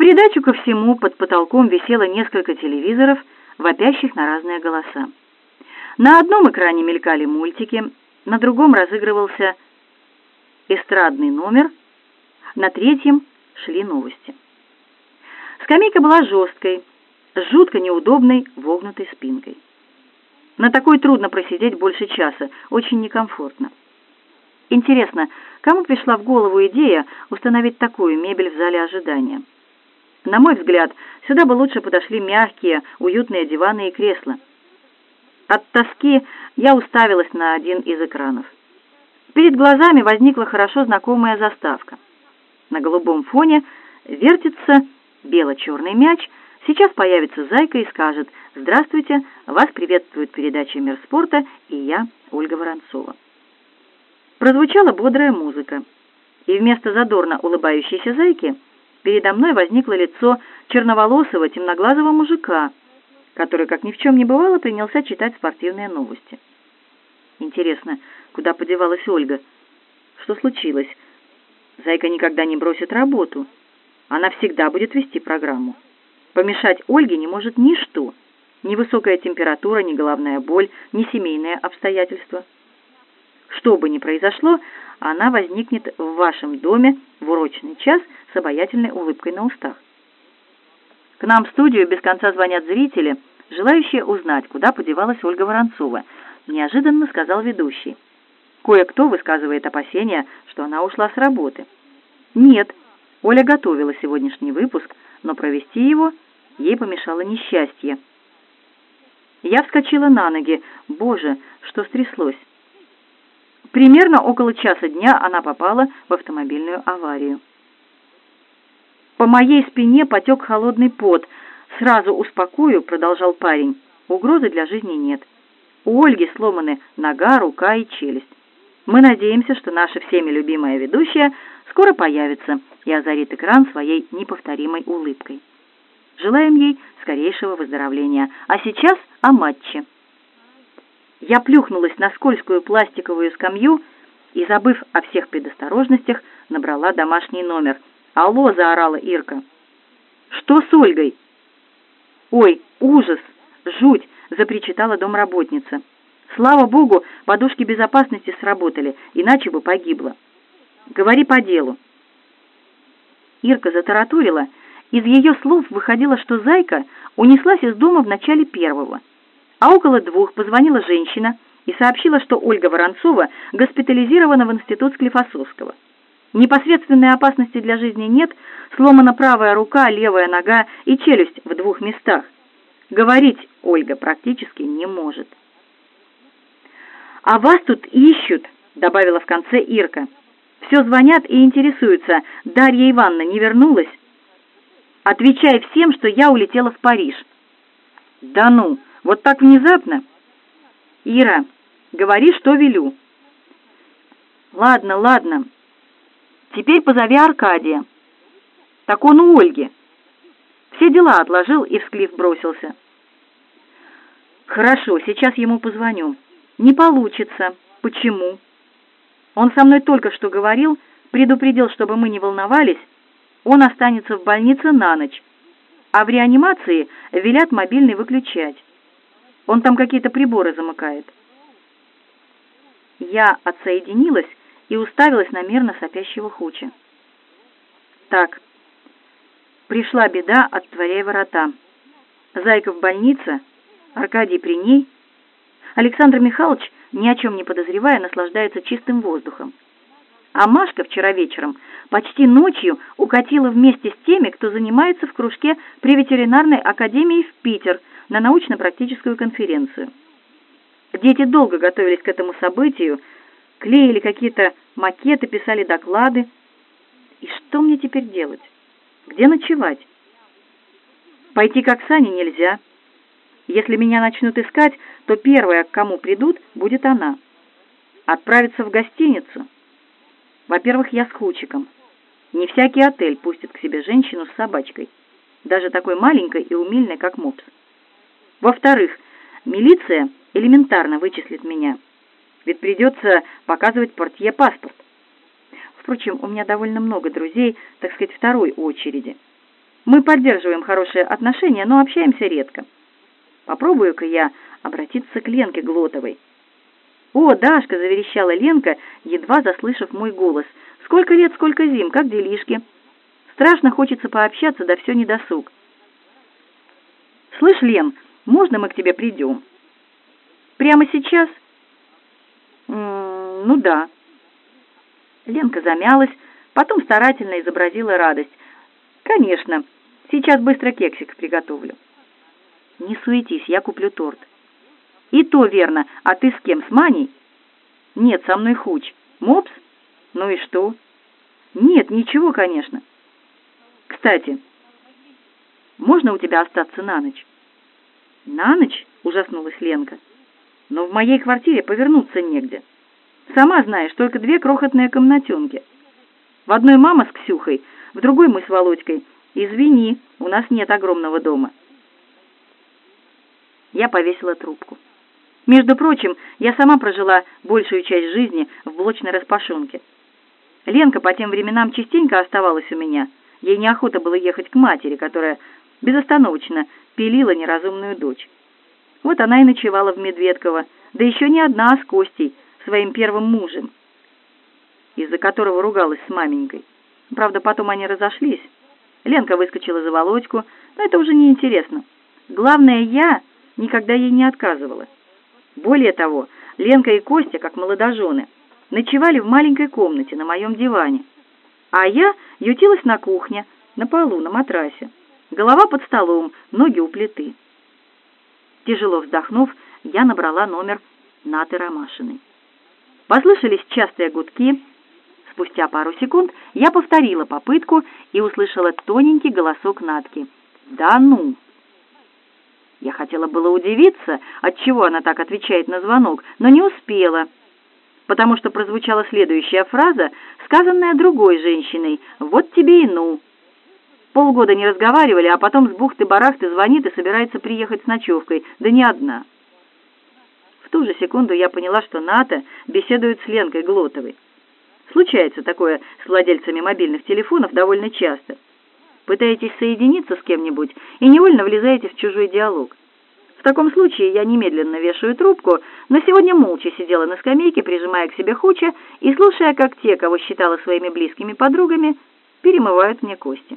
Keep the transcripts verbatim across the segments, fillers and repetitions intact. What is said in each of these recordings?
придачу ко всему под потолком висело несколько телевизоров, вопящих на разные голоса. На одном экране мелькали мультики, на другом разыгрывался эстрадный номер, на третьем шли новости. Скамейка была жесткой, с жутко неудобной вогнутой спинкой. На такой трудно просидеть больше часа, очень некомфортно. Интересно, кому пришла в голову идея установить такую мебель в зале ожидания? На мой взгляд, сюда бы лучше подошли мягкие, уютные диваны и кресла. От тоски я уставилась на один из экранов. Перед глазами возникла хорошо знакомая заставка. На голубом фоне вертится бело-черный мяч. Сейчас появится Зайка и скажет: «Здравствуйте, вас приветствует передача «Мир спорта» и я, Ольга Воронцова». Прозвучала бодрая музыка, и вместо задорно улыбающейся Зайки передо мной возникло лицо черноволосого темноглазого мужика, который, как ни в чем не бывало, принялся читать спортивные новости. Интересно, куда подевалась Ольга? Что случилось? Зайка никогда не бросит работу. Она всегда будет вести программу. Помешать Ольге не может ничто. Ни высокая температура, ни головная боль, ни семейные обстоятельства. Что бы ни произошло, она возникнет в вашем доме в урочный час с обаятельной улыбкой на устах. К нам в студию без конца звонят зрители, желающие узнать, куда подевалась Ольга Воронцова, неожиданно сказал ведущий. Кое-кто высказывает опасения, что она ушла с работы. Нет, Оля готовила сегодняшний выпуск, но провести его ей помешало несчастье. Я вскочила на ноги. Боже, что стряслось? Примерно около часа дня она попала в автомобильную аварию. По моей спине потек холодный пот. «Сразу успокою», — продолжал парень. «Угрозы для жизни нет. У Ольги сломаны нога, рука и челюсть. Мы надеемся, что наша всеми любимая ведущая скоро появится и озарит экран своей неповторимой улыбкой. Желаем ей скорейшего выздоровления. А сейчас о матче». Я плюхнулась на скользкую пластиковую скамью и, забыв о всех предосторожностях, набрала домашний номер. «Алло!» — заорала Ирка. «Что с Ольгой?» «Ой, ужас! Жуть!» — запричитала домработница. «Слава богу, подушки безопасности сработали, иначе бы погибла. Говори по делу». Ирка затараторила. Из ее слов выходило, что Зайка унеслась из дома в начале первого. А около двух позвонила женщина и сообщила, что Ольга Воронцова госпитализирована в институт Склифосовского. Непосредственной опасности для жизни нет, сломана правая рука, левая нога и челюсть в двух местах. Говорить Ольга практически не может. «А вас тут ищут», — добавила в конце Ирка. «Все звонят и интересуются, Дарья Ивановна не вернулась? Отвечай всем, что я улетела в Париж». «Да ну, вот так внезапно?» «Ира, говори, что велю». «Ладно, ладно. Теперь позови Аркадия». «Так он у Ольги». Все дела отложил и в Склиф бросился. «Хорошо, сейчас ему позвоню». «Не получится». «Почему?» «Он со мной только что говорил, предупредил, чтобы мы не волновались. Он останется в больнице на ночь, а в реанимации велят мобильный выключать. Он там какие-то приборы замыкает». Я отсоединилась и уставилась на мирно сопящего Хуча. «Так, пришла беда, отворяй ворота. Зайка в больнице, Аркадий при ней. Александр Михайлович, ни о чем не подозревая, наслаждается чистым воздухом. А Машка вчера вечером почти ночью укатила вместе с теми, кто занимается в кружке при ветеринарной академии в Питер на научно-практическую конференцию. Дети долго готовились к этому событию, клеили какие-то макеты, писали доклады. И что мне теперь делать? Где ночевать? Пойти к Оксане нельзя. Если меня начнут искать, то первая, к кому придут, будет она. Отправиться в гостиницу? Во-первых, я с Хучиком. Не всякий отель пустит к себе женщину с собачкой, даже такой маленькой и умильной, как мопс. Во-вторых, милиция элементарно вычислит меня, ведь придется показывать портье паспорт. Впрочем, у меня довольно много друзей, так сказать, второй очереди. Мы поддерживаем хорошие отношения, но общаемся редко. Попробую-ка я обратиться к Ленке Глотовой. «О, Дашка!» — заверещала Ленка, едва заслышав мой голос. «Сколько лет, сколько зим, как делишки? Страшно хочется пообщаться, да все недосуг». «Слышь, Лен, можно мы к тебе придем?» «Прямо сейчас?» М-м, «Ну да». Ленка замялась, потом старательно изобразила радость. «Конечно, сейчас быстро кексик приготовлю». «Не суетись, я куплю торт». «И то верно. А ты с кем, с Маней?» «Нет, со мной Хуч». «Мопс? Ну и что?» «Нет, ничего, конечно». «Кстати, можно у тебя остаться на ночь?» «На ночь?» — ужаснулась Ленка. «Но в моей квартире повернуться негде. Сама знаешь, только две крохотные комнатенки. В одной мама с Ксюхой, в другой мы с Володькой. Извини, у нас нет огромного дома». Я повесила трубку. Между прочим, я сама прожила большую часть жизни в блочной распашонке. Ленка по тем временам частенько оставалась у меня. Ей неохота было ехать к матери, которая безостановочно пилила неразумную дочь. Вот она и ночевала в Медведково, да еще не одна, а с Костей, своим первым мужем, из-за которого ругалась с маменькой. Правда, потом они разошлись. Ленка выскочила за Володьку, но это уже не интересно. Главное, я никогда ей не отказывала. Более того, Ленка и Костя, как молодожены, ночевали в маленькой комнате на моем диване, а я ютилась на кухне, на полу, на матрасе, голова под столом, ноги у плиты. Тяжело вздохнув, я набрала номер Наты Ромашиной. Послышались частые гудки. Спустя пару секунд я повторила попытку и услышала тоненький голосок Натки. «Да ну!» Я хотела было удивиться, отчего она так отвечает на звонок, но не успела, потому что прозвучала следующая фраза, сказанная другой женщиной: «Вот тебе и ну». Полгода не разговаривали, а потом с бухты-барахты звонит и собирается приехать с ночевкой, да не одна. В ту же секунду я поняла, что Ната беседует с Ленкой Глотовой. Случается такое с владельцами мобильных телефонов довольно часто. Пытаетесь соединиться с кем-нибудь и невольно влезаете в чужой диалог. В таком случае я немедленно вешаю трубку, но сегодня молча сидела на скамейке, прижимая к себе Хуча и слушая, как те, кого считала своими близкими подругами, перемывают мне кости.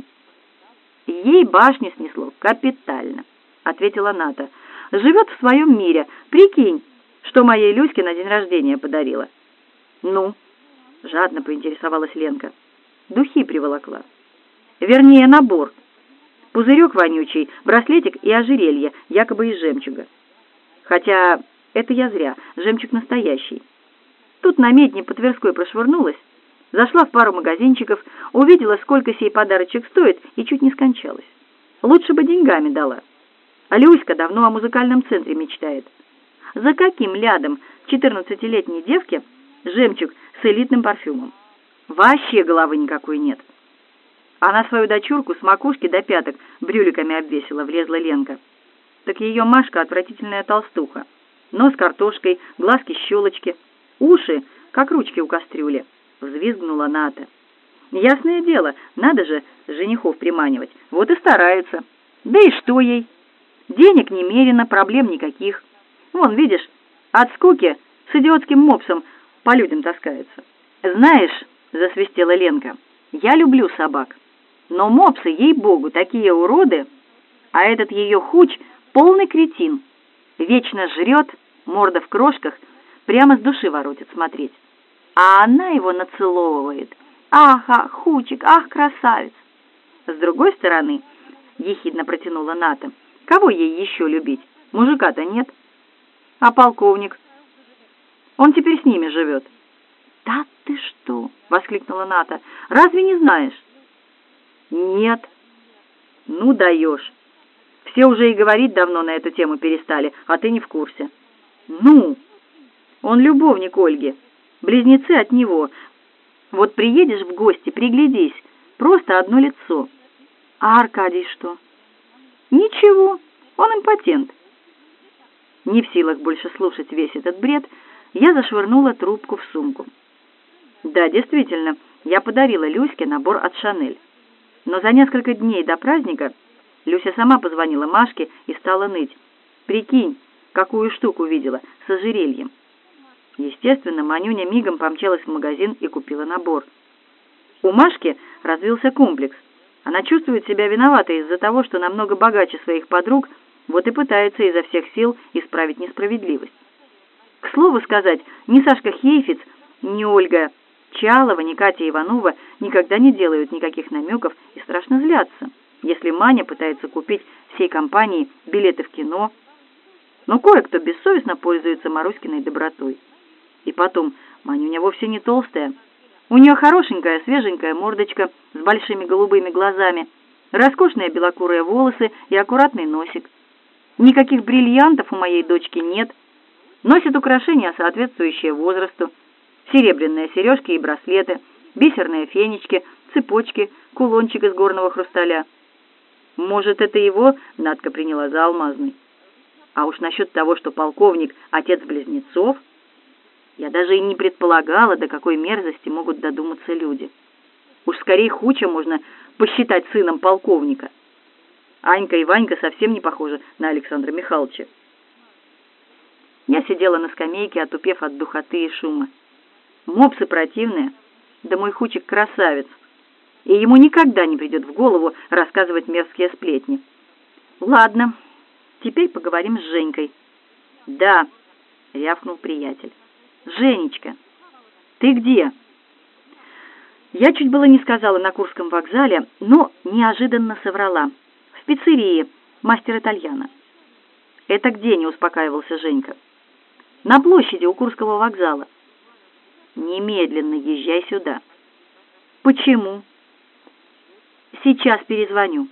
«Ей башню снесло капитально», — ответила Ната. «Живет в своем мире. Прикинь, что моей Люське на день рождения подарила». «Ну?» — жадно поинтересовалась Ленка. «Духи приволокла. Вернее, набор. Пузырек вонючий, браслетик и ожерелье, якобы из жемчуга. Хотя это я зря, жемчуг настоящий. Тут на медне по Тверской прошвырнулась, зашла в пару магазинчиков, увидела, сколько сей подарочек стоит, и чуть не скончалась. Лучше бы деньгами дала. А Люська давно о музыкальном центре мечтает. За каким лядом четырнадцатилетней девке жемчуг с элитным парфюмом? Вообще головы никакой нет». Она свою дочурку с макушки до пяток брюликами обвесила, влезла Ленка. Так ее Машка отвратительная толстуха. Нос картошкой, глазки-щелочки, уши, как ручки у кастрюли. Взвизгнула Ната. Ясное дело, надо же женихов приманивать. Вот и стараются. Да и что ей? Денег немерено, проблем никаких. Вон, видишь, от скуки с идиотским мопсом по людям таскаются. Знаешь, засвистела Ленка, я люблю собак. Но мопсы, ей-богу, такие уроды, а этот ее Хуч полный кретин. Вечно жрет, морда в крошках, прямо с души воротит смотреть. А она его нацеловывает. Ах, ах, Хучик, ах, красавец. С другой стороны, ехидно протянула Ната, кого ей еще любить? Мужика-то нет. А полковник? Он теперь с ними живет. Да ты что? Воскликнула Ната. Разве не знаешь? Нет. Ну даешь. Все уже и говорить давно на эту тему перестали, а ты не в курсе. Ну, он любовник Ольги, близнецы от него. Вот приедешь в гости, приглядись, просто одно лицо. А Аркадий что? Ничего, он импотент. Не в силах больше слушать весь этот бред, я зашвырнула трубку в сумку. Да, действительно, я подарила Люське набор от Шанель. Но за несколько дней до праздника Люся сама позвонила Машке и стала ныть. «Прикинь, какую штуку видела с ожерельем». Естественно, Манюня мигом помчалась в магазин и купила набор. У Машки развился комплекс. Она чувствует себя виноватой из-за того, что намного богаче своих подруг, вот и пытается изо всех сил исправить несправедливость. К слову сказать, ни Сашка Хейфиц, ни Ольга Чалова, ни Катя Иванова никогда не делают никаких намеков и страшно злятся, если Маня пытается купить всей компании билеты в кино. Но кое-кто бессовестно пользуется Маруськиной добротой. И потом, Манюня вовсе не толстая. У нее хорошенькая, свеженькая мордочка с большими голубыми глазами, роскошные белокурые волосы и аккуратный носик. Никаких бриллиантов у моей дочки нет. Носит украшения, соответствующие возрасту. Серебряные сережки и браслеты, бисерные фенечки, цепочки, кулончик из горного хрусталя. Может, это его Надка приняла за алмазный. А уж насчет того, что полковник — отец близнецов, я даже и не предполагала, до какой мерзости могут додуматься люди. Уж скорее Хуча можно посчитать сыном полковника. Анька и Ванька совсем не похожи на Александра Михайловича. Я сидела на скамейке, отупев от духоты и шума. Мопсы противные, да мой Хучик красавец, и ему никогда не придет в голову рассказывать мерзкие сплетни. Ладно, теперь поговорим с Женькой. Да, рявкнул приятель. Женечка, ты где? Я чуть было не сказала на Курском вокзале, но неожиданно соврала. В пиццерии, мастер итальяно. Это где, не успокаивался Женька? На площади у Курского вокзала. Немедленно езжай сюда. Почему? Сейчас перезвоню.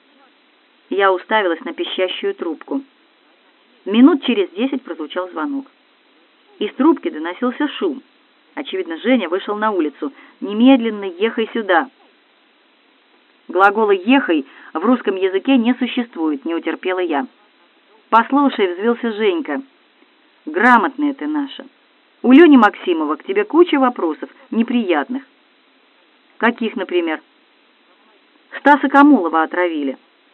Я уставилась на пищащую трубку. Минут через десять прозвучал звонок. Из трубки доносился шум. Очевидно, Женя вышел на улицу. Немедленно ехай сюда. Глагола «ехай» в русском языке не существует, не утерпела я. Послушай, взвился Женька. Грамотная ты наша. У Лени Максимова к тебе куча вопросов, неприятных. Каких, например? Стаса Камолова отравили.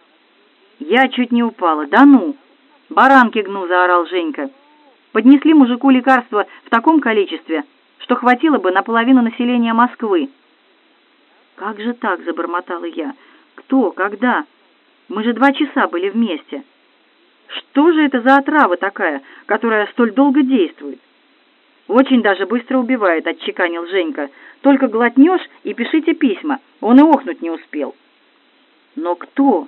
Я чуть не упала. Да ну! Баранки гну, заорал Женька. Поднесли мужику лекарства в таком количестве, что хватило бы на половину населения Москвы. Как же так, забормотала я. Кто, когда? Мы же два часа были вместе. Что же это за отрава такая, которая столь долго действует? Очень даже быстро убивает, отчеканил Женька. Только глотнешь и пишите письма. Он и охнуть не успел. Но кто?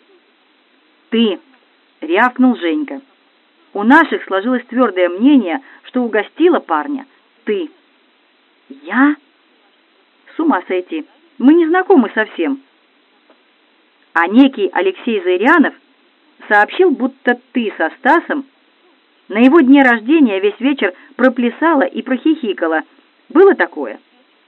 Ты, рявкнул Женька. У наших сложилось твердое мнение, что угостила парня ты. Я? С ума сойти. Мы не знакомы совсем. А некий Алексей Зырянов сообщил, будто ты со Стасом на его дне рождения весь вечер проплясала и прохихикала. Было такое?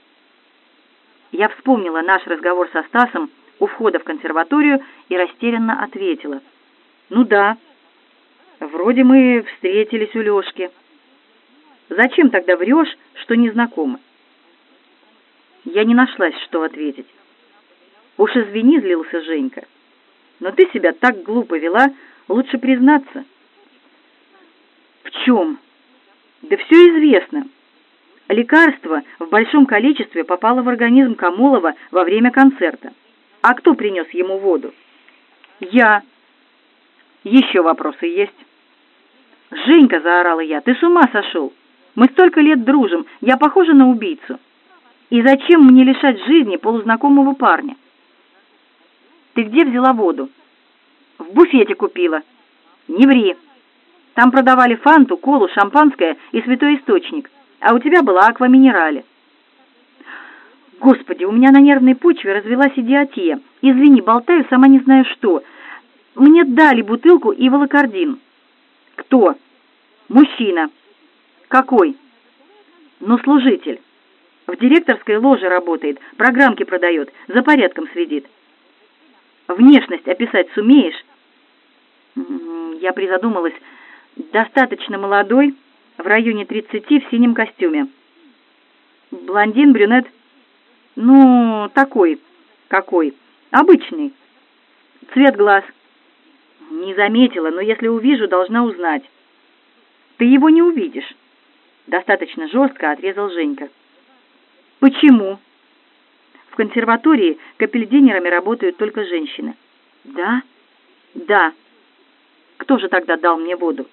Я вспомнила наш разговор со Стасом у входа в консерваторию и растерянно ответила. Ну да, вроде мы встретились у Лёшки. Зачем тогда врешь, что не знакомы? Я не нашлась, что ответить. Уж извини, злился Женька. Но ты себя так глупо вела, лучше признаться. В чем? Да все известно. Лекарство в большом количестве попало в организм Камолова во время концерта. А кто принес ему воду? Я. Еще вопросы есть? Женька, заорала я, ты с ума сошел? Мы столько лет дружим, я похожа на убийцу. И зачем мне лишать жизни полузнакомого парня? Ты где взяла воду? В буфете купила. Не ври. Там продавали фанту, колу, шампанское и святой источник. А у тебя была аква-минерале. Господи, у меня на нервной почве развелась идиотия. Извини, болтаю, сама не знаю что. Мне дали бутылку и волокордин. Кто? Мужчина. Какой? Ну, служитель. В директорской ложе работает, программки продает, за порядком следит. Внешность описать сумеешь? Я призадумалась. Достаточно молодой, в районе тридцати, в синем костюме. Блондин, брюнет? Ну, такой, какой. Обычный. Цвет глаз. Не заметила, но если увижу, должна узнать. Ты его не увидишь. Достаточно жестко отрезал Женька. Почему? В консерватории капельдинерами работают только женщины. Да? Да. Кто же тогда дал мне воду?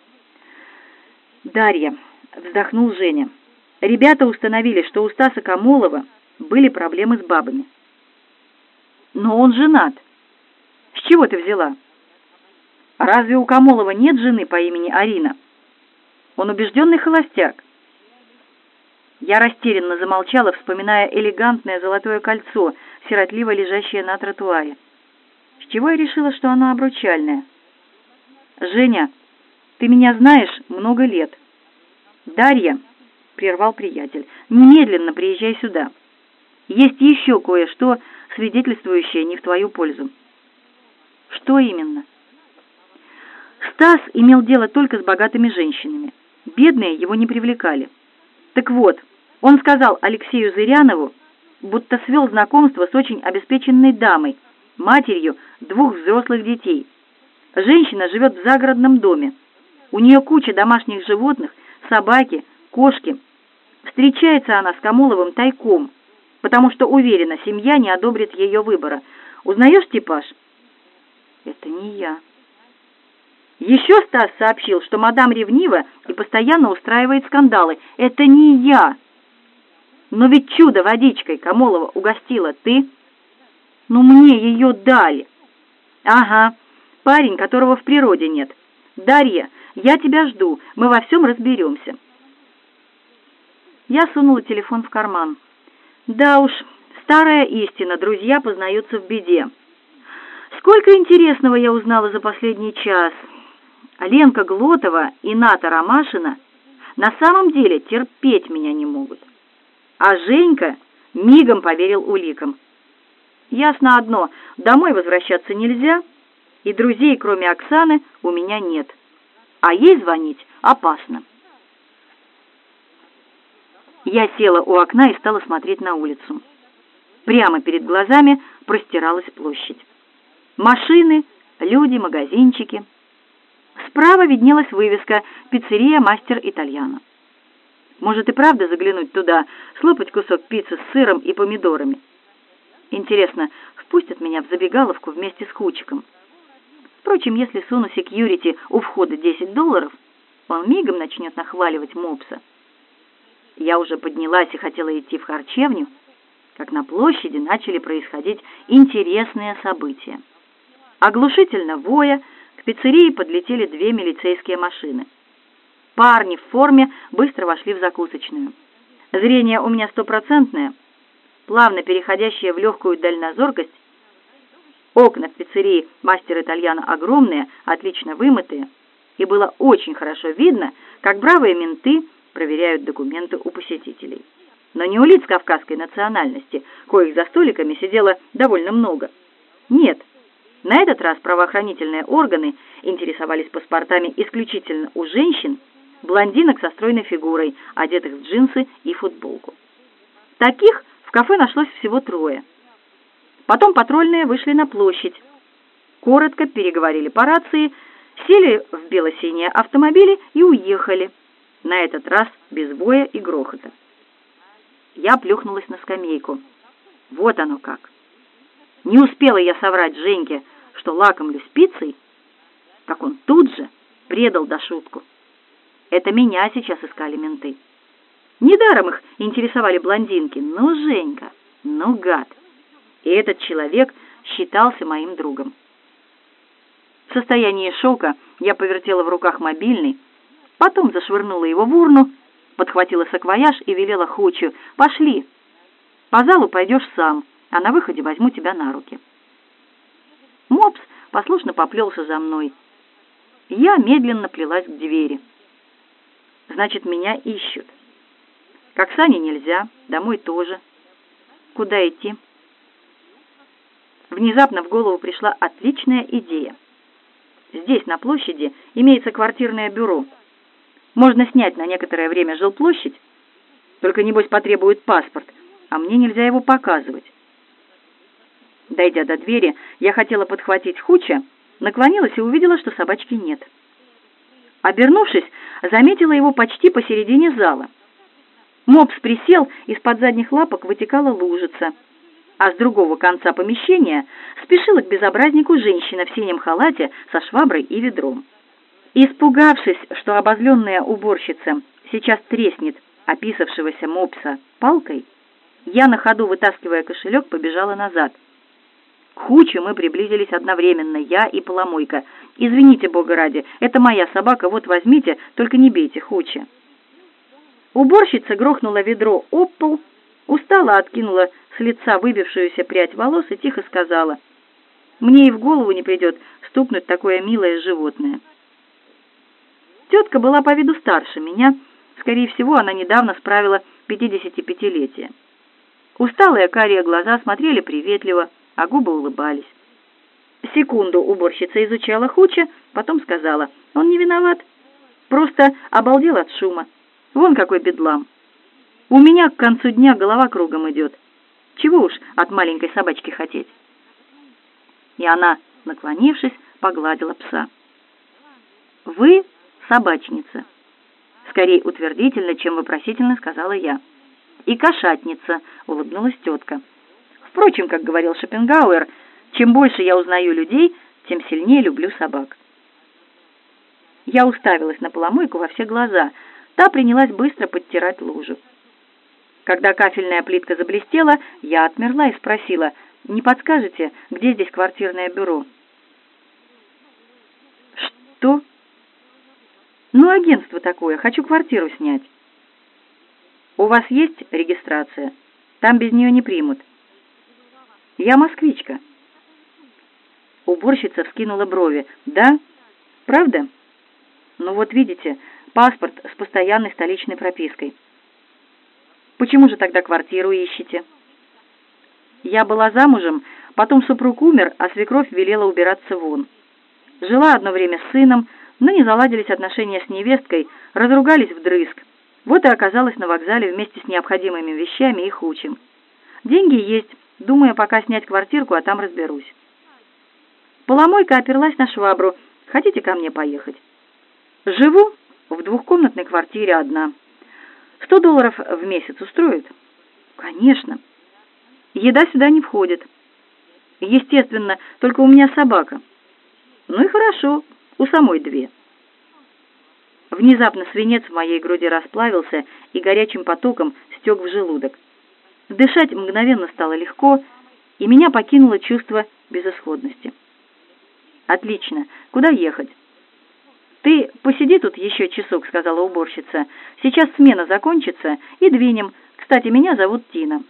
Дарья, вздохнул Женя. Ребята установили, что у Стаса Камолова были проблемы с бабами. Но он женат. С чего ты взяла? Разве у Камолова нет жены по имени Арина? Он убежденный холостяк. Я растерянно замолчала, вспоминая элегантное золотое кольцо, сиротливо лежащее на тротуаре. С чего я решила, что оно обручальное? Женя, ты меня знаешь много лет. Дарья, прервал приятель, немедленно приезжай сюда. Есть еще кое-что, свидетельствующее не в твою пользу. Что именно? Стас имел дело только с богатыми женщинами. Бедные его не привлекали. Так вот, он сказал Алексею Зырянову, будто свел знакомство с очень обеспеченной дамой, матерью двух взрослых детей. Женщина живет в загородном доме. У нее куча домашних животных, собаки, кошки. Встречается она с Камоловым тайком, потому что уверена, семья не одобрит ее выбора. Узнаешь типаж? Это не я. Еще Стас сообщил, что мадам ревнива и постоянно устраивает скандалы. Это не я. Но ведь чудо водичкой Камолова угостила ты. Ну, мне ее дали. Ага, парень, которого в природе нет. Дарья, я тебя жду, мы во всем разберемся. Я сунула телефон в карман. Да уж, старая истина, друзья познаются в беде. Сколько интересного я узнала за последний час. Ленка Глотова и Ната Ромашина на самом деле терпеть меня не могут. А Женька мигом поверил уликам. Ясно одно, домой возвращаться нельзя, и друзей, кроме Оксаны, у меня нет. А ей звонить опасно. Я села у окна и стала смотреть на улицу. Прямо перед глазами простиралась площадь. Машины, люди, магазинчики. Справа виднелась вывеска «Пиццерия Мастер Итальяно». Может и правда заглянуть туда, слопать кусок пиццы с сыром и помидорами. Интересно, впустят меня в забегаловку вместе с Хучиком? Впрочем, если суну секьюрити у входа десять долларов, он мигом начнет нахваливать мопса. Я уже поднялась и хотела идти в харчевню, как на площади начали происходить интересные события. Оглушительно воя, к пиццерии подлетели две милицейские машины. Парни в форме быстро вошли в закусочную. Зрение у меня стопроцентное, плавно переходящее в легкую дальнозоркость. Окна в пиццерии «Мастер Итальяно» огромные, отлично вымытые, и было очень хорошо видно, как бравые менты проверяют документы у посетителей. Но не у лиц кавказской национальности, коих за столиками сидело довольно много. Нет, на этот раз правоохранительные органы интересовались паспортами исключительно у женщин, блондинок со стройной фигурой, одетых в джинсы и футболку. Таких в кафе нашлось всего трое. Потом патрульные вышли на площадь, коротко переговорили по рации, сели в бело-синие автомобили и уехали, на этот раз без воя и грохота. Я плюхнулась на скамейку. Вот оно как. Не успела я соврать Женьке, что лакомлюсь пиццей, как он тут же предал Дашутку. Это меня сейчас искали менты. Недаром их интересовали блондинки. Ну, Женька, ну, гад. И этот человек считался моим другом. В состоянии шока я повертела в руках мобильный, потом зашвырнула его в урну, подхватила саквояж и велела Хучу: «Пошли, по залу пойдешь сам, а на выходе возьму тебя на руки». Мопс послушно поплелся за мной. Я медленно плелась к двери. Значит, меня ищут. К Оксане нельзя, домой тоже. Куда идти? Внезапно в голову пришла отличная идея. Здесь, на площади, имеется квартирное бюро. Можно снять на некоторое время жилплощадь, только, небось, потребует паспорт, а мне нельзя его показывать. Дойдя до двери, я хотела подхватить Хуча, наклонилась и увидела, что собачки нет. Обернувшись, заметила его почти посередине зала. Мопс присел, из-под задних лапок вытекала лужица, а с другого конца помещения спешила к безобразнику женщина в синем халате со шваброй и ведром. Испугавшись, что обозленная уборщица сейчас треснет описавшегося мопса палкой, я на ходу, вытаскивая кошелек, побежала назад. К Хучу мы приблизились одновременно, я и Поломойка. «Извините, Бога ради, это моя собака, вот возьмите, только не бейте Хуча». Уборщица грохнула ведро об пол, устало откинула с лица выбившуюся прядь волос и тихо сказала: «Мне и в голову не придет стукнуть такое милое животное». Тетка была по виду старше меня, скорее всего, она недавно справила пятидесятипятилетие. Усталые карие глаза смотрели приветливо, а губы улыбались. Секунду уборщица изучала Хуча, потом сказала: «Он не виноват, просто обалдел от шума. Вон какой бедлам. У меня к концу дня голова кругом идет. Чего уж от маленькой собачки хотеть». И она, наклонившись, погладила пса. «Вы собачница», — скорее утвердительно, чем вопросительно сказала я. «И кошатница», — улыбнулась тетка. Впрочем, как говорил Шопенгауэр, чем больше я узнаю людей, тем сильнее люблю собак. Я уставилась на Поломойку во все глаза. Та принялась быстро подтирать лужу. Когда кафельная плитка заблестела, я отмерла и спросила: «Не подскажете, где здесь квартирное бюро?» «Что?» «Ну, агентство такое, хочу квартиру снять». «У вас есть регистрация? Там без нее не примут». «Я москвичка». Уборщица вскинула брови. «Да? Правда? Ну вот видите, паспорт с постоянной столичной пропиской. Почему же тогда квартиру ищете?» «Я была замужем, потом супруг умер, а свекровь велела убираться вон. Жила одно время с сыном, но не заладились отношения с невесткой, разругались вдрызг. Вот и оказалась на вокзале вместе с необходимыми вещами и Хучем. Деньги есть, думаю, пока снять квартирку, а там разберусь». Поломойка оперлась на швабру. «Хотите ко мне поехать?» «Живу в двухкомнатной квартире одна. Сто долларов в месяц устроит?» «Конечно. Еда сюда не входит. Естественно, только у меня собака». «Ну и хорошо, у самой две». Внезапно свинец в моей груди расплавился и горячим потоком стек в желудок. Дышать мгновенно стало легко, и меня покинуло чувство безысходности. «Отлично. Куда ехать?» «Ты посиди тут еще часок», — сказала уборщица. «Сейчас смена закончится, и двинем. Кстати, меня зовут Тина».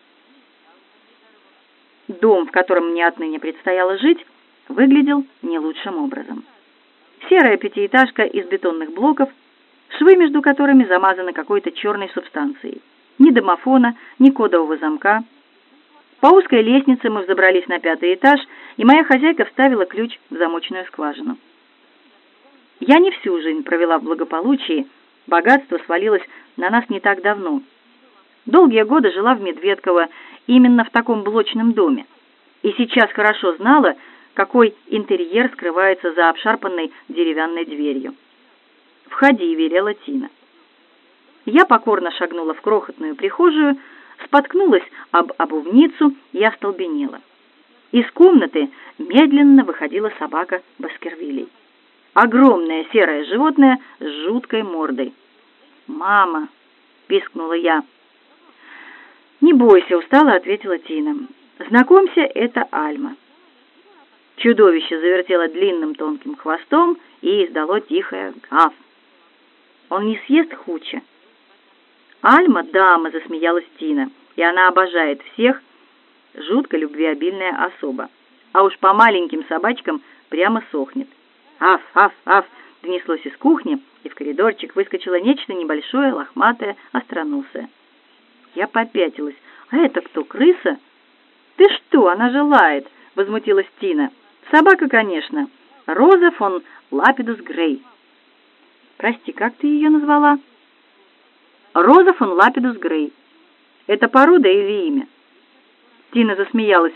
Дом, в котором мне отныне предстояло жить, выглядел не лучшим образом. Серая пятиэтажка из бетонных блоков, швы между которыми замазаны какой-то черной субстанцией. Ни домофона, ни кодового замка. По узкой лестнице мы взобрались на пятый этаж, и моя хозяйка вставила ключ в замочную скважину. Я не всю жизнь провела в благополучии, богатство свалилось на нас не так давно. Долгие годы жила в Медведково, именно в таком блочном доме, и сейчас хорошо знала, какой интерьер скрывается за обшарпанной деревянной дверью. «Входи», — велела Тина. Я покорно шагнула в крохотную прихожую, споткнулась об обувницу и остолбенела. Из комнаты медленно выходила собака Баскервилей. Огромное серое животное с жуткой мордой. «Мама!» — пискнула я. «Не бойся», — устало ответила Тина. «Знакомься, это Альма». Чудовище завертело длинным тонким хвостом и издало тихое «гав». «Он не съест Хуча?» «Альма — дама», — засмеялась Тина, «и она обожает всех, жутко любвеобильная особа. А уж по маленьким собачкам прямо сохнет». «Аф, аф, аф!» — донеслось из кухни, и в коридорчик выскочило нечто небольшое, лохматое, остроносое. Я попятилась. «А это кто, крыса?» «Ты что, она же лает!» — возмутилась Тина. «Собака, конечно. Роза фон Лапидус Грей». «Прости, как ты ее назвала?» «Роза фон Лапидус Грей. Это порода или имя?» Тина засмеялась.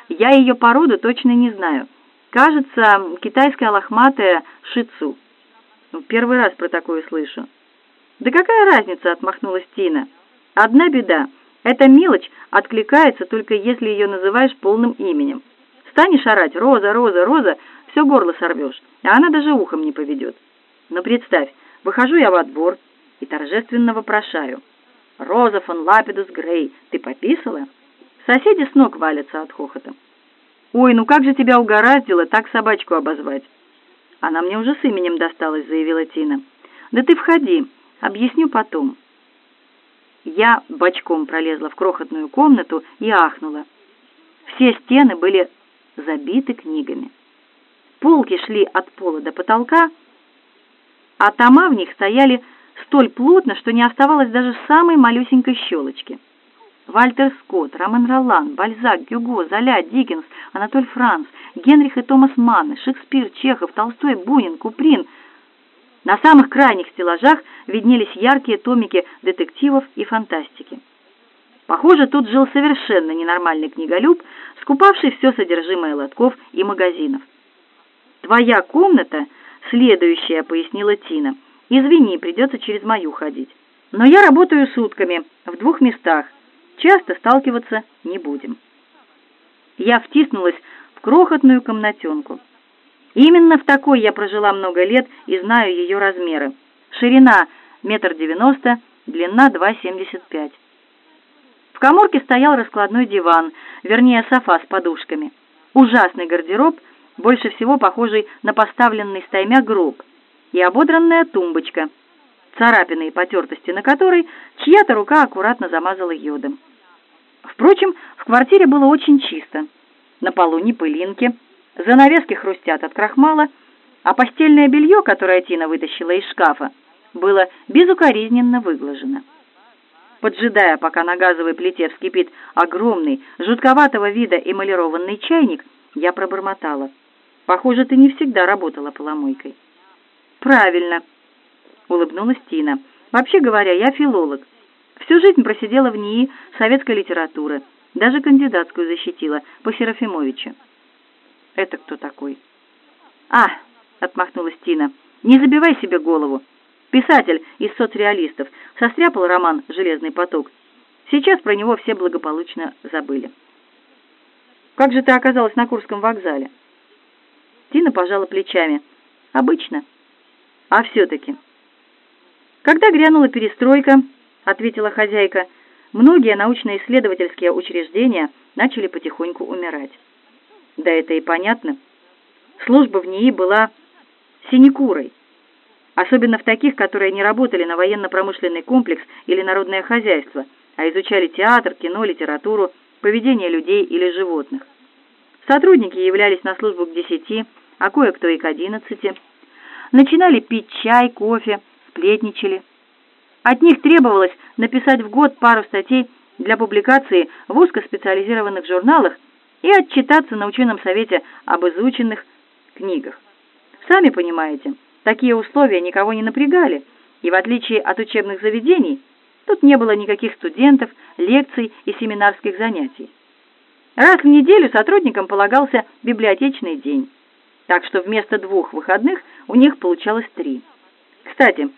Я ее породу точно не знаю. Кажется, китайская лохматая шицу. Ну, первый раз про такое слышу. Да какая разница, отмахнулась Тина. Одна беда. Эта мелочь откликается только если ее называешь полным именем. Станешь орать «Роза, Роза, Роза», все горло сорвешь, а она даже ухом не поведет. Но представь, выхожу я во двор и торжественно вопрошаю: «Роза фон Лапидус Грей, ты пописала?» Соседи с ног валятся от хохота. «Ой, ну как же тебя угораздило так собачку обозвать?» «Она мне уже с именем досталась», — заявила Тина. «Да ты входи, объясню потом». Я бочком пролезла в крохотную комнату и ахнула. Все стены были забиты книгами. Полки шли от пола до потолка, а тома в них стояли столь плотно, что не оставалось даже самой малюсенькой щелочки. Вальтер Скотт, Ромен Ролан, Бальзак, Гюго, Золя, Диккенс, Анатоль Франц, Генрих и Томас Манн, Шекспир, Чехов, Толстой, Бунин, Куприн. На самых крайних стеллажах виднелись яркие томики детективов и фантастики. Похоже, тут жил совершенно ненормальный книголюб, скупавший все содержимое лотков и магазинов. «Твоя комната следующая», — пояснила Тина. «Извини, придется через мою ходить. Но я работаю сутками в двух местах. Часто сталкиваться не будем». Я втиснулась в крохотную комнатенку. Именно в такой я прожила много лет и знаю ее размеры. Ширина метр девяносто, длина два семьдесят пять. В каморке стоял раскладной диван, вернее, софа с подушками. Ужасный гардероб, больше всего похожий на поставленный стаймя гроб, и ободранная тумбочка, царапины и потертости на которой чья-то рука аккуратно замазала йодом. Впрочем, в квартире было очень чисто. На полу ни пылинки, занавески хрустят от крахмала, а постельное белье, которое Тина вытащила из шкафа, было безукоризненно выглажено. Поджидая, пока на газовой плите вскипит огромный, жутковатого вида эмалированный чайник, я пробормотала: «Похоже, ты не всегда работала поломойкой». «Правильно», — улыбнулась Тина. «Вообще говоря, я филолог. Всю жизнь просидела в НИИ советской литературы, даже кандидатскую защитила по Серафимовичу». «Это кто такой?» «А», — отмахнулась Тина, — «не забивай себе голову. Писатель из соцреалистов, состряпал роман «Железный поток». Сейчас про него все благополучно забыли». «Как же ты оказалась на Курском вокзале?» Тина пожала плечами. «Обычно. А все-таки». «Когда грянула перестройка, — ответила хозяйка, — многие научно-исследовательские учреждения начали потихоньку умирать. Да это и понятно. Служба в НИИ была синекурой, особенно в таких, которые не работали на военно-промышленный комплекс или народное хозяйство, а изучали театр, кино, литературу, поведение людей или животных. Сотрудники являлись на службу к десяти, а кое-кто и к одиннадцати. Начинали пить чай, кофе, сплетничали. От них требовалось написать в год пару статей для публикации в узкоспециализированных журналах и отчитаться на ученом совете об изученных книгах. Сами понимаете, такие условия никого не напрягали, и в отличие от учебных заведений, тут не было никаких студентов, лекций и семинарских занятий. Раз в неделю сотрудникам полагался библиотечный день, так что вместо двух выходных у них получалось три. Кстати,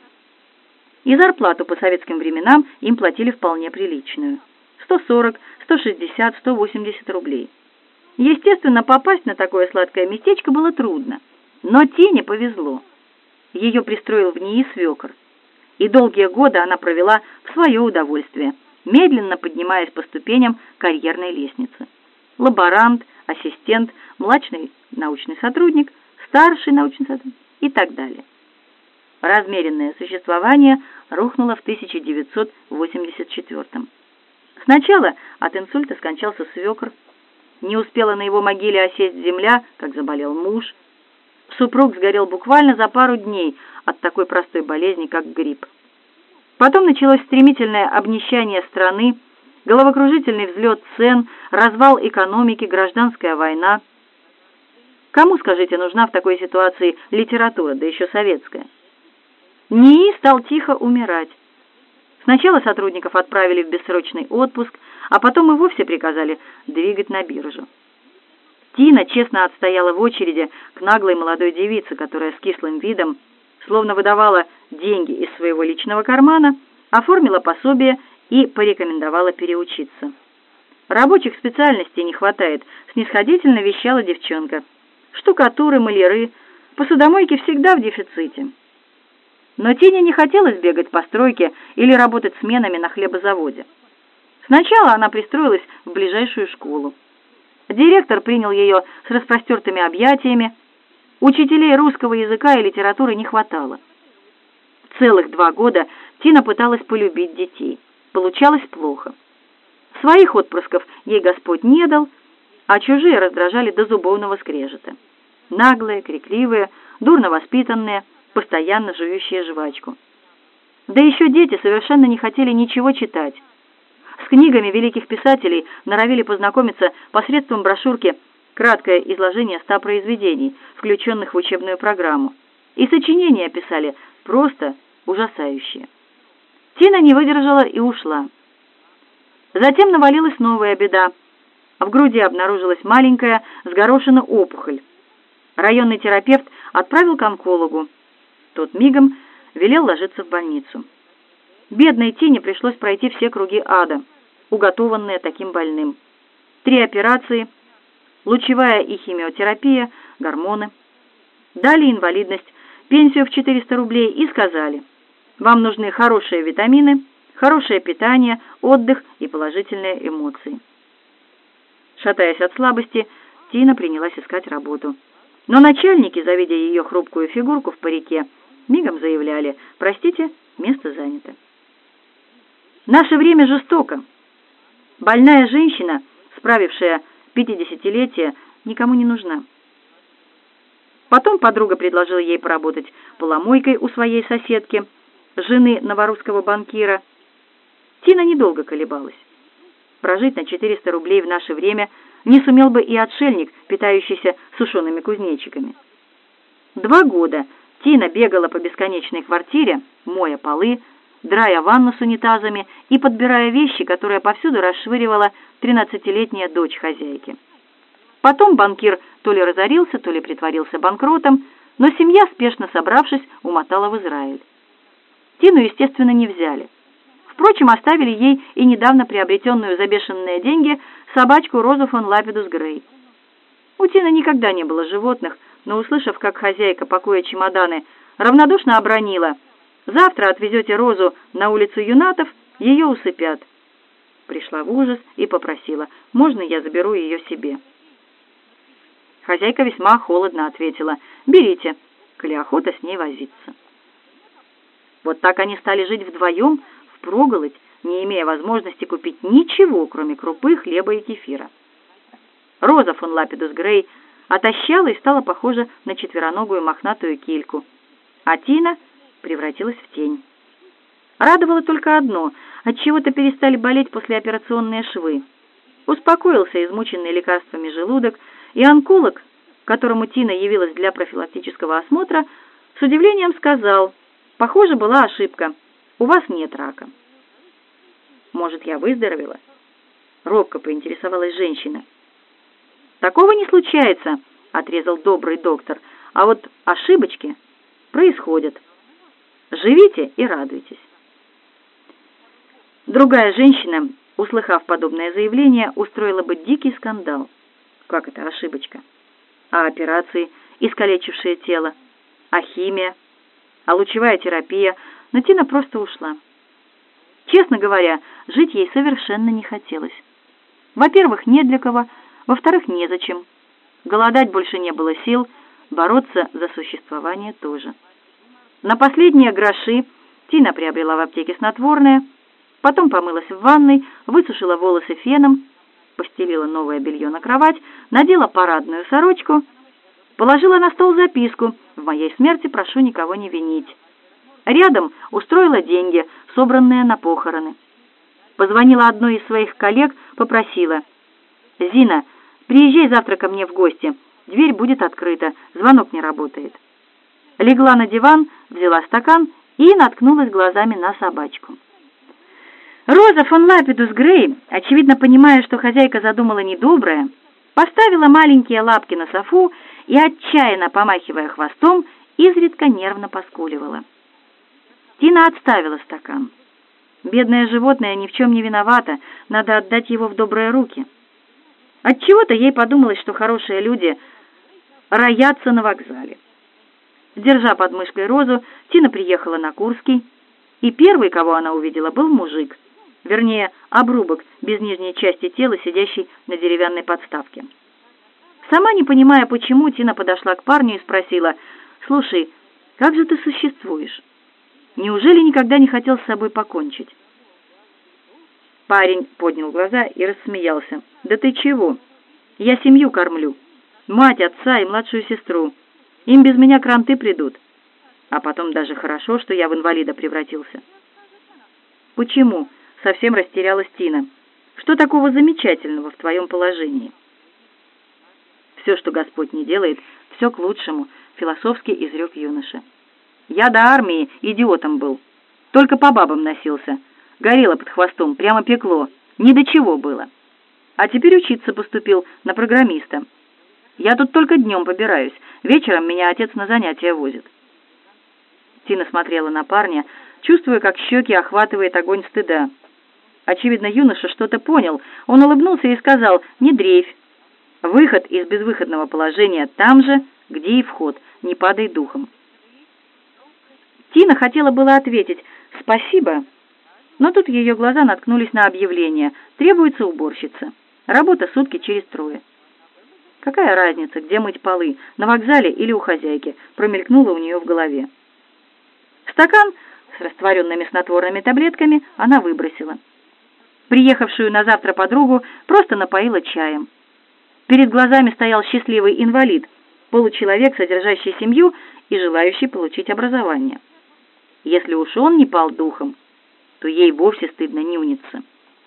и зарплату по советским временам им платили вполне приличную – сто сорок, сто шестьдесят, сто восемьдесят рублей. Естественно, попасть на такое сладкое местечко было трудно, но Тине повезло. Ее пристроил в НИИ свекор, и долгие годы она провела в свое удовольствие, медленно поднимаясь по ступеням карьерной лестницы. Лаборант, ассистент, младший научный сотрудник, старший научный сотрудник и так далее. Размеренное существование рухнуло в тысяча девятьсот восемьдесят четвёртом. Сначала от инсульта скончался свекр, не успела на его могиле осесть земля, как заболел муж. Супруг сгорел буквально за пару дней от такой простой болезни, как грипп. Потом началось стремительное обнищание страны, головокружительный взлет цен, развал экономики, гражданская война. Кому, скажите, нужна в такой ситуации литература, да еще советская? НИИ стал тихо умирать. Сначала сотрудников отправили в бессрочный отпуск, а потом и вовсе приказали двигать на биржу. Тина честно отстояла в очереди к наглой молодой девице, которая с кислым видом, словно выдавала деньги из своего личного кармана, оформила пособие и порекомендовала переучиться. «Рабочих специальностей не хватает», — снисходительно вещала девчонка. «Штукатуры, маляры, посудомойки всегда в дефиците». Но Тине не хотелось бегать по стройке или работать сменами на хлебозаводе. Сначала она пристроилась в ближайшую школу. Директор принял ее с распростертыми объятиями. Учителей русского языка и литературы не хватало. Целых два года Тина пыталась полюбить детей. Получалось плохо. Своих отпрысков ей Господь не дал, а чужие раздражали до зубовного скрежета. Наглые, крикливые, дурно воспитанные, постоянно жующие жвачку. Да еще дети совершенно не хотели ничего читать. С книгами великих писателей норовили познакомиться посредством брошюрки «Краткое изложение ста произведений», включенных в учебную программу. И сочинения писали просто ужасающие. Тина не выдержала и ушла. Затем навалилась новая беда. В груди обнаружилась маленькая с горошину опухоль. Районный терапевт отправил к онкологу. Тот мигом велел ложиться в больницу. Бедной Тине пришлось пройти все круги ада, уготованные таким больным. Три операции, лучевая и химиотерапия, гормоны. Дали инвалидность, пенсию в четыреста рублей и сказали: вам нужны хорошие витамины, хорошее питание, отдых и положительные эмоции. Шатаясь от слабости, Тина принялась искать работу. Но начальники, завидя ее хрупкую фигурку в парике, мигом заявляли: простите, место занято. Наше время жестоко. Больная женщина, справившая пятидесятилетие, никому не нужна. Потом подруга предложила ей поработать поломойкой у своей соседки, жены новорусского банкира. Тина недолго колебалась. Прожить на четыреста рублей в наше время не сумел бы и отшельник, питающийся сушеными кузнечиками. Два года Тина бегала по бесконечной квартире, моя полы, драя ванну с унитазами и подбирая вещи, которые повсюду расшвыривала тринадцатилетняя дочь хозяйки. Потом банкир то ли разорился, то ли притворился банкротом, но семья, спешно собравшись, умотала в Израиль. Тину, естественно, не взяли. Впрочем, оставили ей и недавно приобретенную за бешеные деньги собачку Розу фон Лапидус Грей. У Тины никогда не было животных, но, услышав, как хозяйка, пакуя чемоданы, равнодушно обронила: «Завтра отвезете Розу на улицу Юнатов, ее усыпят». Пришла в ужас и попросила: «Можно я заберу ее себе?» Хозяйка весьма холодно ответила: «Берите, коли охота с ней возиться». Вот так они стали жить вдвоем, впроголодь, не имея возможности купить ничего, кроме крупы, хлеба и кефира. Роза фон Лапидус Грей отощала и стала похожа на четвероногую мохнатую кильку, а Тина превратилась в тень. Радовало только одно: отчего-то перестали болеть послеоперационные швы. Успокоился измученный лекарствами желудок, и онколог, к которому Тина явилась для профилактического осмотра, с удивлением сказал: «Похоже, была ошибка. У вас нет рака». «Может, я выздоровела?» — робко поинтересовалась женщина. «Такого не случается», — отрезал добрый доктор, «а вот ошибочки происходят. Живите и радуйтесь». Другая женщина, услыхав подобное заявление, устроила бы дикий скандал. Как это ошибочка? А операции, искалечившие тело? А химия? А лучевая терапия? Но Тина просто ушла. Честно говоря, жить ей совершенно не хотелось. Во-первых, не для кого, во-вторых, незачем. Голодать больше не было сил, бороться за существование тоже. На последние гроши Тина приобрела в аптеке снотворное, потом помылась в ванной, высушила волосы феном, постелила новое белье на кровать, надела парадную сорочку, положила на стол записку: «В моей смерти прошу никого не винить». Рядом устроила деньги, собранные на похороны. Позвонила одной из своих коллег, попросила: «Зина, приезжай завтра ко мне в гости, дверь будет открыта, звонок не работает». Легла на диван, взяла стакан и наткнулась глазами на собачку. Роза фон Лапидус Грей, очевидно понимая, что хозяйка задумала недоброе, поставила маленькие лапки на софу и, отчаянно помахивая хвостом, изредка нервно поскуливала. Тина отставила стакан. Бедное животное ни в чем не виновато, надо отдать его в добрые руки. Отчего-то ей подумалось, что хорошие люди роятся на вокзале. Держа под мышкой Розу, Тина приехала на Курский, и первый, кого она увидела, был мужик, вернее, обрубок без нижней части тела, сидящий на деревянной подставке. Сама не понимая, почему, Тина подошла к парню и спросила: «Слушай, как же ты существуешь? Неужели никогда не хотел с собой покончить?» Парень поднял глаза и рассмеялся. «Да ты чего? Я семью кормлю. Мать, отца и младшую сестру. Им без меня кранты придут. А потом даже хорошо, что я в инвалида превратился». «Почему?» — совсем растерялась Тина. «Что такого замечательного в твоем положении?» «Все, что Господь не делает, все к лучшему», — философски изрек юноша. «Я до армии идиотом был. Только по бабам носился. Горело под хвостом, прямо пекло. Ни до чего было. А теперь учиться поступил на программиста. Я тут только днем побираюсь. Вечером меня отец на занятия возит». Тина смотрела на парня, чувствуя, как щеки охватывает огонь стыда. Очевидно, юноша что-то понял. Он улыбнулся и сказал: «Не дрейфь. Выход из безвыходного положения там же, где и вход. Не падай духом». Тина хотела было ответить «спасибо», но тут ее глаза наткнулись на объявление: «Требуется уборщица. Работа сутки через трое». «Какая разница, где мыть полы, на вокзале или у хозяйки?» промелькнуло у нее в голове. Стакан с растворенными снотворными таблетками она выбросила. Приехавшую на завтра подругу просто напоила чаем. Перед глазами стоял счастливый инвалид, получеловек, содержащий семью и желающий получить образование. Если уж он не пал духом, то ей вовсе стыдно нюниться.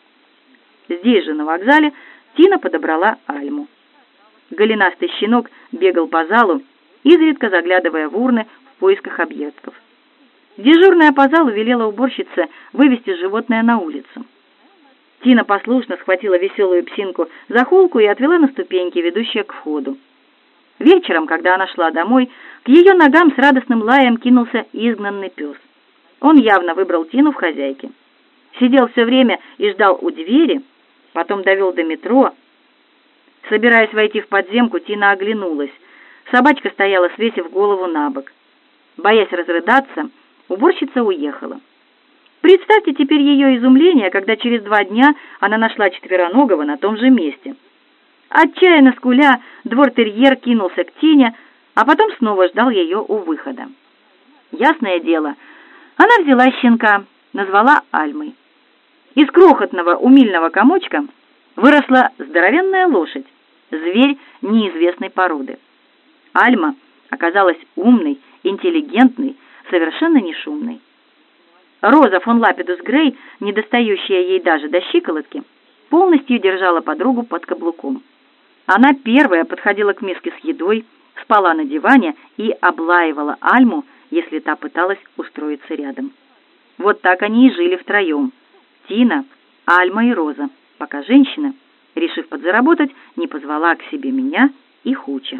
Здесь же, на вокзале, Тина подобрала Альму. Голенастый щенок бегал по залу, изредка заглядывая в урны в поисках объедков. Дежурная по залу велела уборщице вывести животное на улицу. Тина послушно схватила веселую псинку за холку и отвела на ступеньки, ведущие к входу. Вечером, когда она шла домой, к ее ногам с радостным лаем кинулся изгнанный пес. Он явно выбрал Тину в хозяйке. Сидел все время и ждал у двери, потом довел до метро. Собираясь войти в подземку, Тина оглянулась. Собачка стояла, свесив голову на бок. Боясь разрыдаться, уборщица уехала. Представьте теперь ее изумление, когда через два дня она нашла четвероногого на том же месте. Отчаянно скуля, двор-терьер кинулся к Тине, а потом снова ждал ее у выхода. Ясное дело, она взяла щенка, назвала Альмой. Из крохотного умильного комочка выросла здоровенная лошадь, зверь неизвестной породы. Альма оказалась умной, интеллигентной, совершенно не шумной. Роза фон Лапидус Грей, недостающая ей даже до щиколотки, полностью держала подругу под каблуком. Она первая подходила к миске с едой, спала на диване и облаивала Альму, если та пыталась устроиться рядом. Вот так они и жили втроем: Тина, Альма и Роза, пока женщина, решив подзаработать, не позвала к себе меня и Хуча.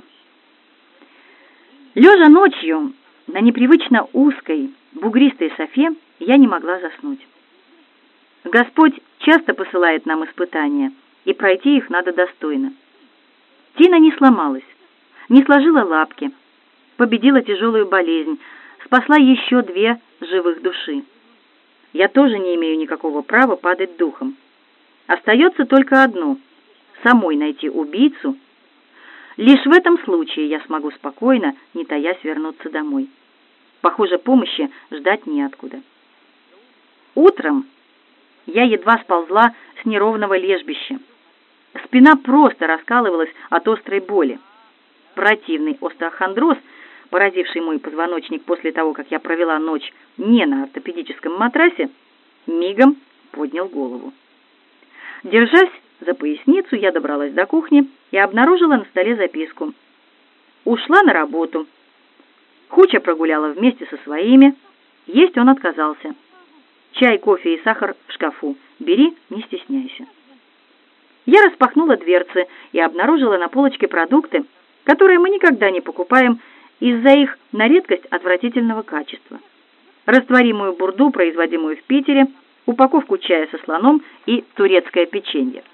Лежа ночью на непривычно узкой, бугристой софе, я не могла заснуть. Господь часто посылает нам испытания, и пройти их надо достойно. Тина не сломалась, не сложила лапки, победила тяжелую болезнь, спасла еще две живых души. Я тоже не имею никакого права падать духом. Остается только одно — самой найти убийцу. Лишь в этом случае я смогу спокойно, не таясь, вернуться домой. Похоже, помощи ждать неоткуда. Утром я едва сползла с неровного лежбища. Спина просто раскалывалась от острой боли. Противный остеохондроз, поразивший мой позвоночник после того, как я провела ночь не на ортопедическом матрасе, мигом поднял голову. Держась за поясницу, я добралась до кухни и обнаружила на столе записку. Ушла на работу. Хуча прогуляла вместе со своими. Есть он отказался. Чай, кофе и сахар в шкафу. Бери, не стесняйся. Я распахнула дверцы и обнаружила на полочке продукты, которые мы никогда не покупаем из-за их на редкость отвратительного качества. Растворимую бурду, производимую в Питере, упаковку чая со слоном и турецкое печенье.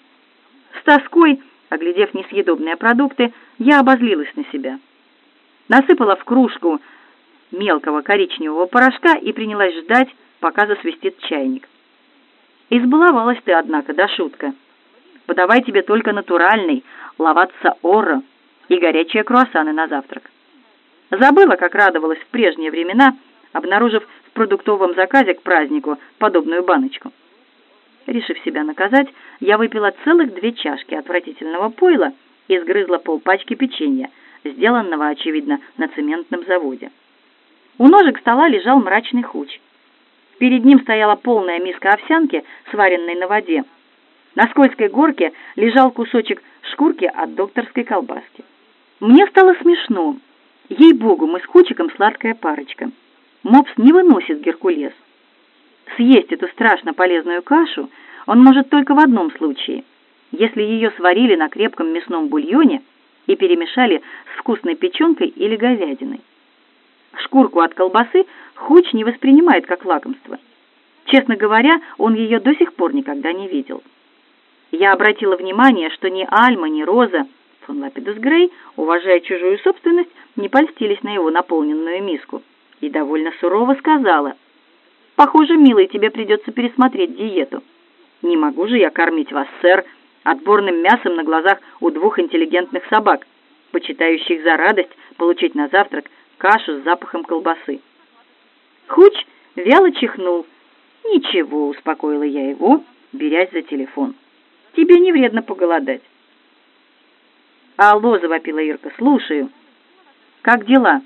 С тоской, оглядев несъедобные продукты, я обозлилась на себя. Насыпала в кружку мелкого коричневого порошка и принялась ждать, пока засвистит чайник. Избаловалась ты, однако, да шутка. Подавай тебе только натуральный, лаватса оро и горячие круассаны на завтрак. Забыла, как радовалась в прежние времена, обнаружив в продуктовом заказе к празднику подобную баночку. Решив себя наказать, я выпила целых две чашки отвратительного пойла и сгрызла полпачки печенья, сделанного, очевидно, на цементном заводе. У ножек стола лежал мрачный Хуч. Перед ним стояла полная миска овсянки, сваренной на воде. На скользкой горке лежал кусочек шкурки от докторской колбаски. Мне стало смешно. Ей-богу, мы с Хучиком сладкая парочка. Мопс не выносит Геркулес. Съесть эту страшно полезную кашу он может только в одном случае, если ее сварили на крепком мясном бульоне и перемешали с вкусной печенкой или говядиной. Шкурку от колбасы Хуч не воспринимает как лакомство. Честно говоря, он ее до сих пор никогда не видел. Я обратила внимание, что ни Альма, ни Роза фон Лапидус Грей, уважая чужую собственность, не польстились на его наполненную миску, и довольно сурово сказала: «Похоже, милый, тебе придется пересмотреть диету. Не могу же я кормить вас, сэр, отборным мясом на глазах у двух интеллигентных собак, почитающих за радость получить на завтрак кашу с запахом колбасы». Хуч вяло чихнул. «Ничего», — успокоила я его, берясь за телефон. «Тебе не вредно поголодать». «Алло», — завопила Ирка, — «слушаю». «Как дела?»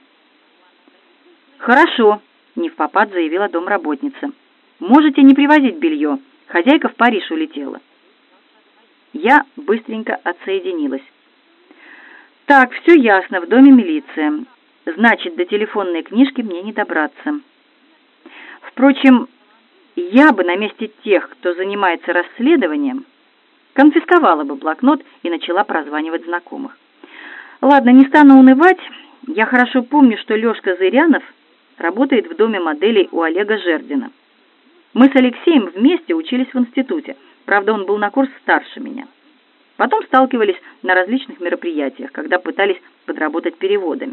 «Хорошо», — невпопад заявила домработница. «Можете не привозить белье. Хозяйка в Париж улетела». Я быстренько отсоединилась. «Так, все ясно, в доме милиция. Значит, до телефонной книжки мне не добраться. Впрочем, я бы на месте тех, кто занимается расследованием, конфисковала бы блокнот и начала прозванивать знакомых. Ладно, не стану унывать. Я хорошо помню, что Лёшка Зырянов работает в доме моделей у Олега Жердина. Мы с Алексеем вместе учились в институте. Правда, он был на курс старше меня. Потом сталкивались на различных мероприятиях, когда пытались подработать переводами.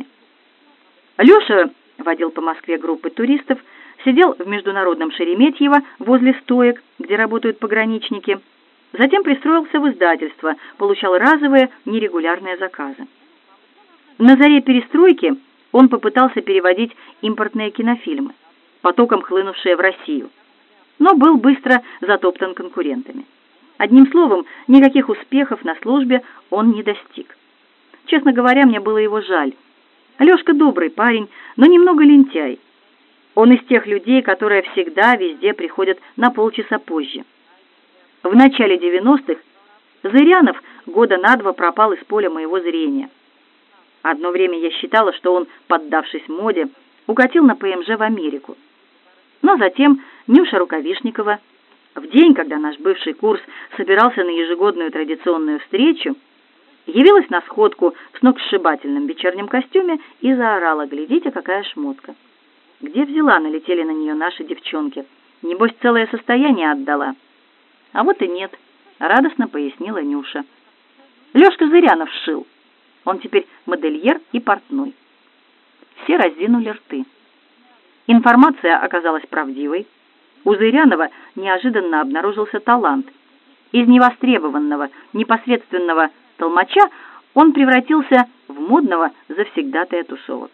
Лёша водил по Москве группы туристов, сидел в международном Шереметьево возле стоек, где работают пограничники. Затем пристроился в издательство, получал разовые нерегулярные заказы. На заре перестройки он попытался переводить импортные кинофильмы, потоком хлынувшие в Россию, но был быстро затоптан конкурентами. Одним словом, никаких успехов на службе он не достиг. Честно говоря, мне было его жаль. Лёшка добрый парень, но немного лентяй. Он из тех людей, которые всегда везде приходят на полчаса позже. В начале девяностых Зырянов года на два пропал из поля моего зрения. Одно время я считала, что он, поддавшись моде, укатил на ПМЖ в Америку. Но затем Нюша Рукавишникова, в день, когда наш бывший курс собирался на ежегодную традиционную встречу, явилась на сходку в сногсшибательном вечернем костюме и заорала: «Глядите, какая шмотка!» Где взяла, налетели на нее наши девчонки. Небось, целое состояние отдала. А вот и нет, радостно пояснила Нюша. Лёшка Зырянов сшил. Он теперь модельер и портной. Все раздвинули рты. Информация оказалась правдивой. У Зырянова неожиданно обнаружился талант. Из невостребованного, непосредственного толмача он превратился в модного завсегдатая тусовок.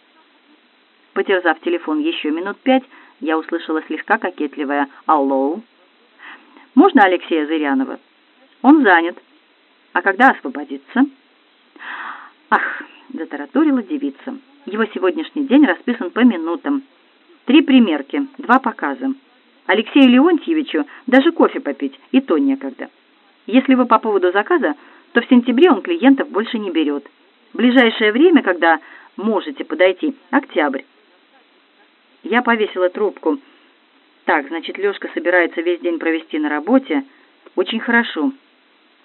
Потерзав телефон еще минут пять, я услышала слегка кокетливое «Алло». «Можно Алексея Зырянова?» «Он занят. А когда освободится?» «Ах», — затараторила девица, — «его сегодняшний день расписан по минутам. Три примерки, два показа. Алексею Леонтьевичу даже кофе попить, и то некогда. Если вы по поводу заказа, то в сентябре он клиентов больше не берет. В ближайшее время, когда можете подойти, октябрь». Я повесила трубку. Так, значит, Лёшка собирается весь день провести на работе. Очень хорошо.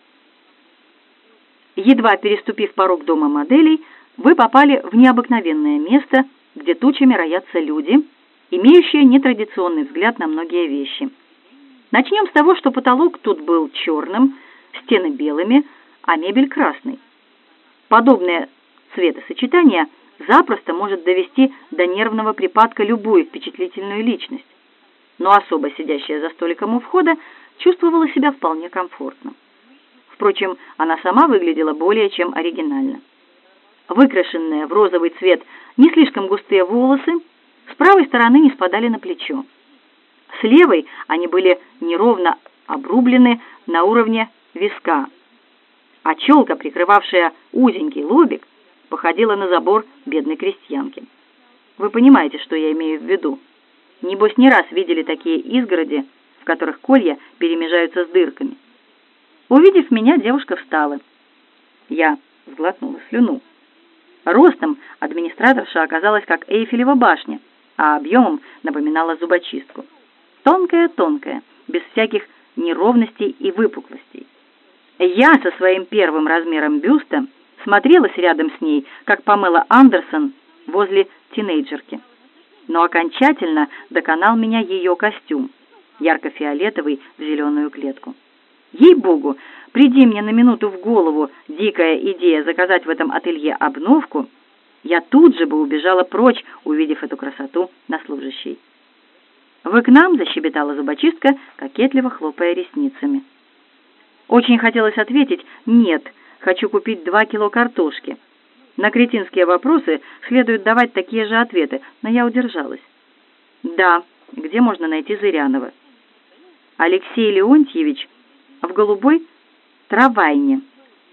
Едва переступив порог дома моделей, вы попали в необыкновенное место, где тучами роятся люди, имеющие нетрадиционный взгляд на многие вещи. Начнем с того, что потолок тут был черным, стены белыми, а мебель красной. Подобное цветосочетание запросто может довести до нервного припадка любую впечатлительную личность, но особо сидящая за столиком у входа чувствовала себя вполне комфортно. Впрочем, она сама выглядела более чем оригинально. Выкрашенные в розовый цвет не слишком густые волосы с правой стороны не спадали на плечо. С левой они были неровно обрублены на уровне виска, а челка, прикрывавшая узенький лобик, походила на забор бедной крестьянки. Вы понимаете, что я имею в виду? Небось, не раз видели такие изгороди, в которых колья перемежаются с дырками. Увидев меня, девушка встала. Я сглотнула слюну. Ростом администраторша оказалась как Эйфелева башня, а объемом напоминала зубочистку. Тонкая-тонкая, без всяких неровностей и выпуклостей. Я со своим первым размером бюста смотрелась рядом с ней, как Памела Андерсон возле тинейджерки. Но окончательно доконал меня ее костюм, ярко-фиолетовый в зеленую клетку. Ей-богу, приди мне на минуту в голову дикая идея заказать в этом ателье обновку, я тут же бы убежала прочь, увидев эту красоту на служащей. «Вы к нам?» — защебетала зубочистка, кокетливо хлопая ресницами. Очень хотелось ответить «нет, хочу купить два кило картошки». На кретинские вопросы следует давать такие же ответы, но я удержалась. «Да, где можно найти Зырянова?» «Алексей Леонтьевич в голубой трамвайне».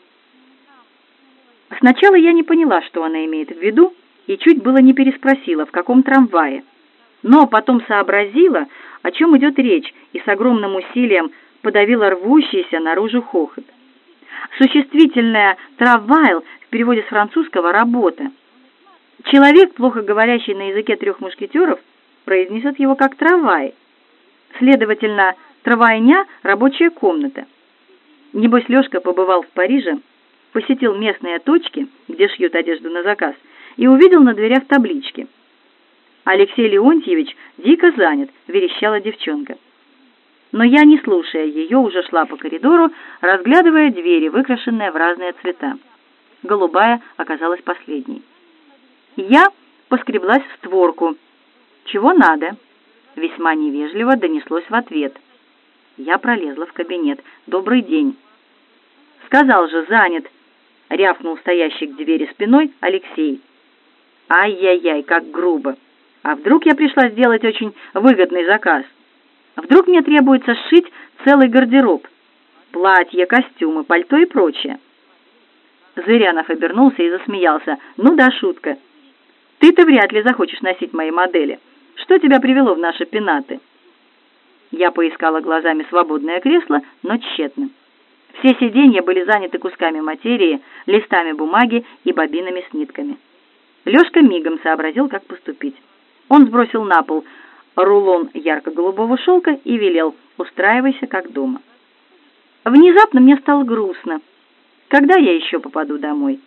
Сначала я не поняла, что она имеет в виду, и чуть было не переспросила, в каком трамвае. Но потом сообразила, о чем идет речь, и с огромным усилием подавила рвущийся наружу хохот. Существительное «трамвайл» в переводе с французского «работа». Человек, плохо говорящий на языке трех мушкетеров, произнесет его как «трамвай». Следовательно, трамвайня — рабочая комната. Небось, Лёшка побывал в Париже, посетил местные точки, где шьют одежду на заказ, и увидел на дверях таблички. «Алексей Леонтьевич дико занят», — верещала девчонка. Но я, не слушая ее, уже шла по коридору, разглядывая двери, выкрашенные в разные цвета. Голубая оказалась последней. Я поскреблась в створку. «Чего надо?» — весьма невежливо донеслось в ответ. Я пролезла в кабинет. «Добрый день». «Сказал же, занят», — рявкнул стоящий к двери спиной Алексей. «Ай-яй-яй, как грубо! А вдруг я пришла сделать очень выгодный заказ? Вдруг мне требуется сшить целый гардероб? Платья, костюмы, пальто и прочее». Зырянов обернулся и засмеялся. «Ну да, шутка. Ты-то вряд ли захочешь носить мои модели. Что тебя привело в наши пенаты?» Я поискала глазами свободное кресло, но тщетно. Все сиденья были заняты кусками материи, листами бумаги и бобинами с нитками. Лёшка мигом сообразил, как поступить. Он сбросил на пол рулон ярко-голубого шелка и велел: «Устраивайся, как дома». Внезапно мне стало грустно. Когда я еще попаду домой?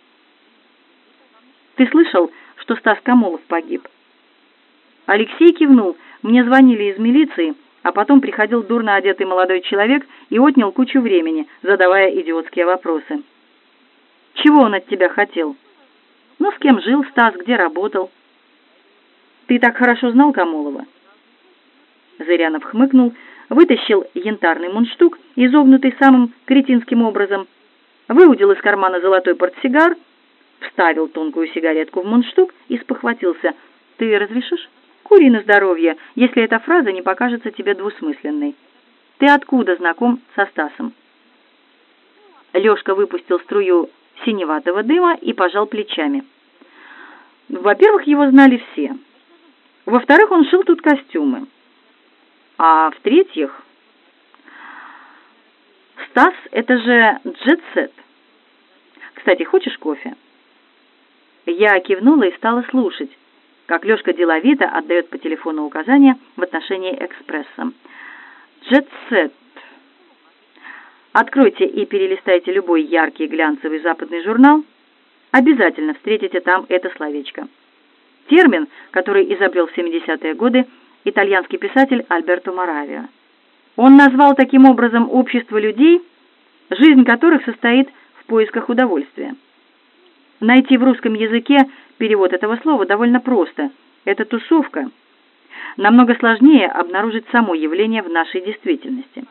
«Ты слышал, что Стас Камолов погиб?» Алексей кивнул. «Мне звонили из милиции, а потом приходил дурно одетый молодой человек и отнял кучу времени, задавая идиотские вопросы». «Чего он от тебя хотел?» «Ну, с кем жил Стас, где работал?» «Ты так хорошо знал Камолова?» Зырянов хмыкнул, вытащил янтарный мундштук, изогнутый самым кретинским образом, выудил из кармана золотой портсигар, вставил тонкую сигаретку в мундштук и спохватился. «Ты разрешишь? Кури на здоровье, если эта фраза не покажется тебе двусмысленной. Ты откуда знаком со Стасом?» Лёшка выпустил струю синеватого дыма и пожал плечами. «Во-первых, его знали все. Во-вторых, он шил тут костюмы. А в-третьих, Стас — это же джет-сет. Кстати, хочешь кофе?» Я кивнула и стала слушать, как Лёшка деловито отдает по телефону указания в отношении экспресса. «Джет-сет. Откройте и перелистайте любой яркий глянцевый западный журнал, обязательно встретите там это словечко. Термин, который изобрел в семидесятые годы итальянский писатель Альберто Моравиа. Он назвал таким образом общество людей, жизнь которых состоит в поисках удовольствия. Найти в русском языке перевод этого слова довольно просто. Это тусовка. Намного сложнее обнаружить само явление в нашей действительности.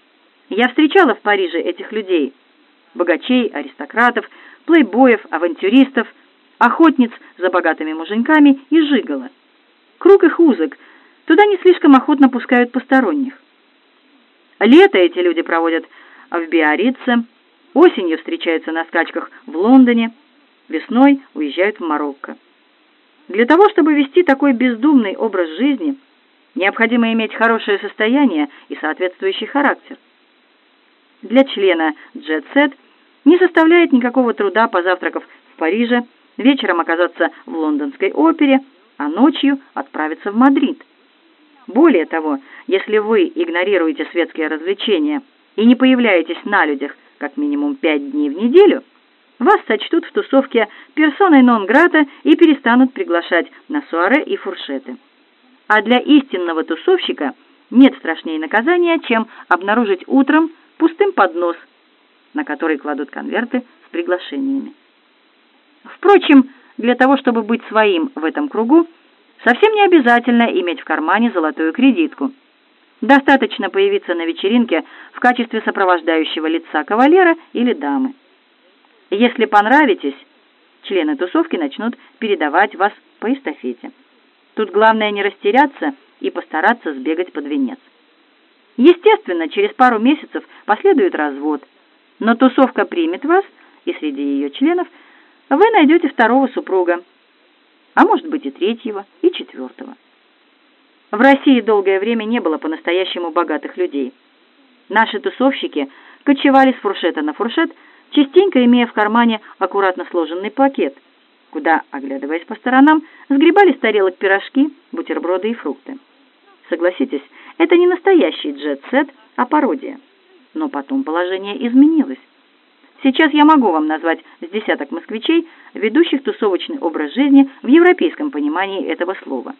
Я встречала в Париже этих людей, богачей, аристократов, плейбоев, авантюристов, охотниц за богатыми муженьками и жиголо. Круг их узок, туда не слишком охотно пускают посторонних. Лето эти люди проводят в Биаррице, осенью встречаются на скачках в Лондоне, весной уезжают в Марокко. Для того, чтобы вести такой бездумный образ жизни, необходимо иметь хорошее состояние и соответствующий характер. Для члена Jet Set не составляет никакого труда, позавтракав в Париже, вечером оказаться в лондонской опере, а ночью отправиться в Мадрид. Более того, если вы игнорируете светские развлечения и не появляетесь на людях как минимум пять дней в неделю, вас сочтут в тусовке персоной нон-грата и перестанут приглашать на суаре и фуршеты. А для истинного тусовщика нет страшнее наказания, чем обнаружить утром пустым поднос, на который кладут конверты с приглашениями. Впрочем, для того, чтобы быть своим в этом кругу, совсем не обязательно иметь в кармане золотую кредитку. Достаточно появиться на вечеринке в качестве сопровождающего лица кавалера или дамы. Если понравитесь, члены тусовки начнут передавать вас по эстафете. Тут главное не растеряться и постараться сбегать под венец. Естественно, через пару месяцев последует развод, но тусовка примет вас, и среди ее членов вы найдете второго супруга, а может быть и третьего, и четвертого. В России долгое время не было по-настоящему богатых людей. Наши тусовщики кочевали с фуршета на фуршет, частенько имея в кармане аккуратно сложенный пакет, куда, оглядываясь по сторонам, сгребали с тарелок пирожки, бутерброды и фрукты. Согласитесь, это не настоящий джет-сет, а пародия. Но потом положение изменилось. Сейчас я могу вам назвать с десяток москвичей, ведущих тусовочный образ жизни в европейском понимании этого слова.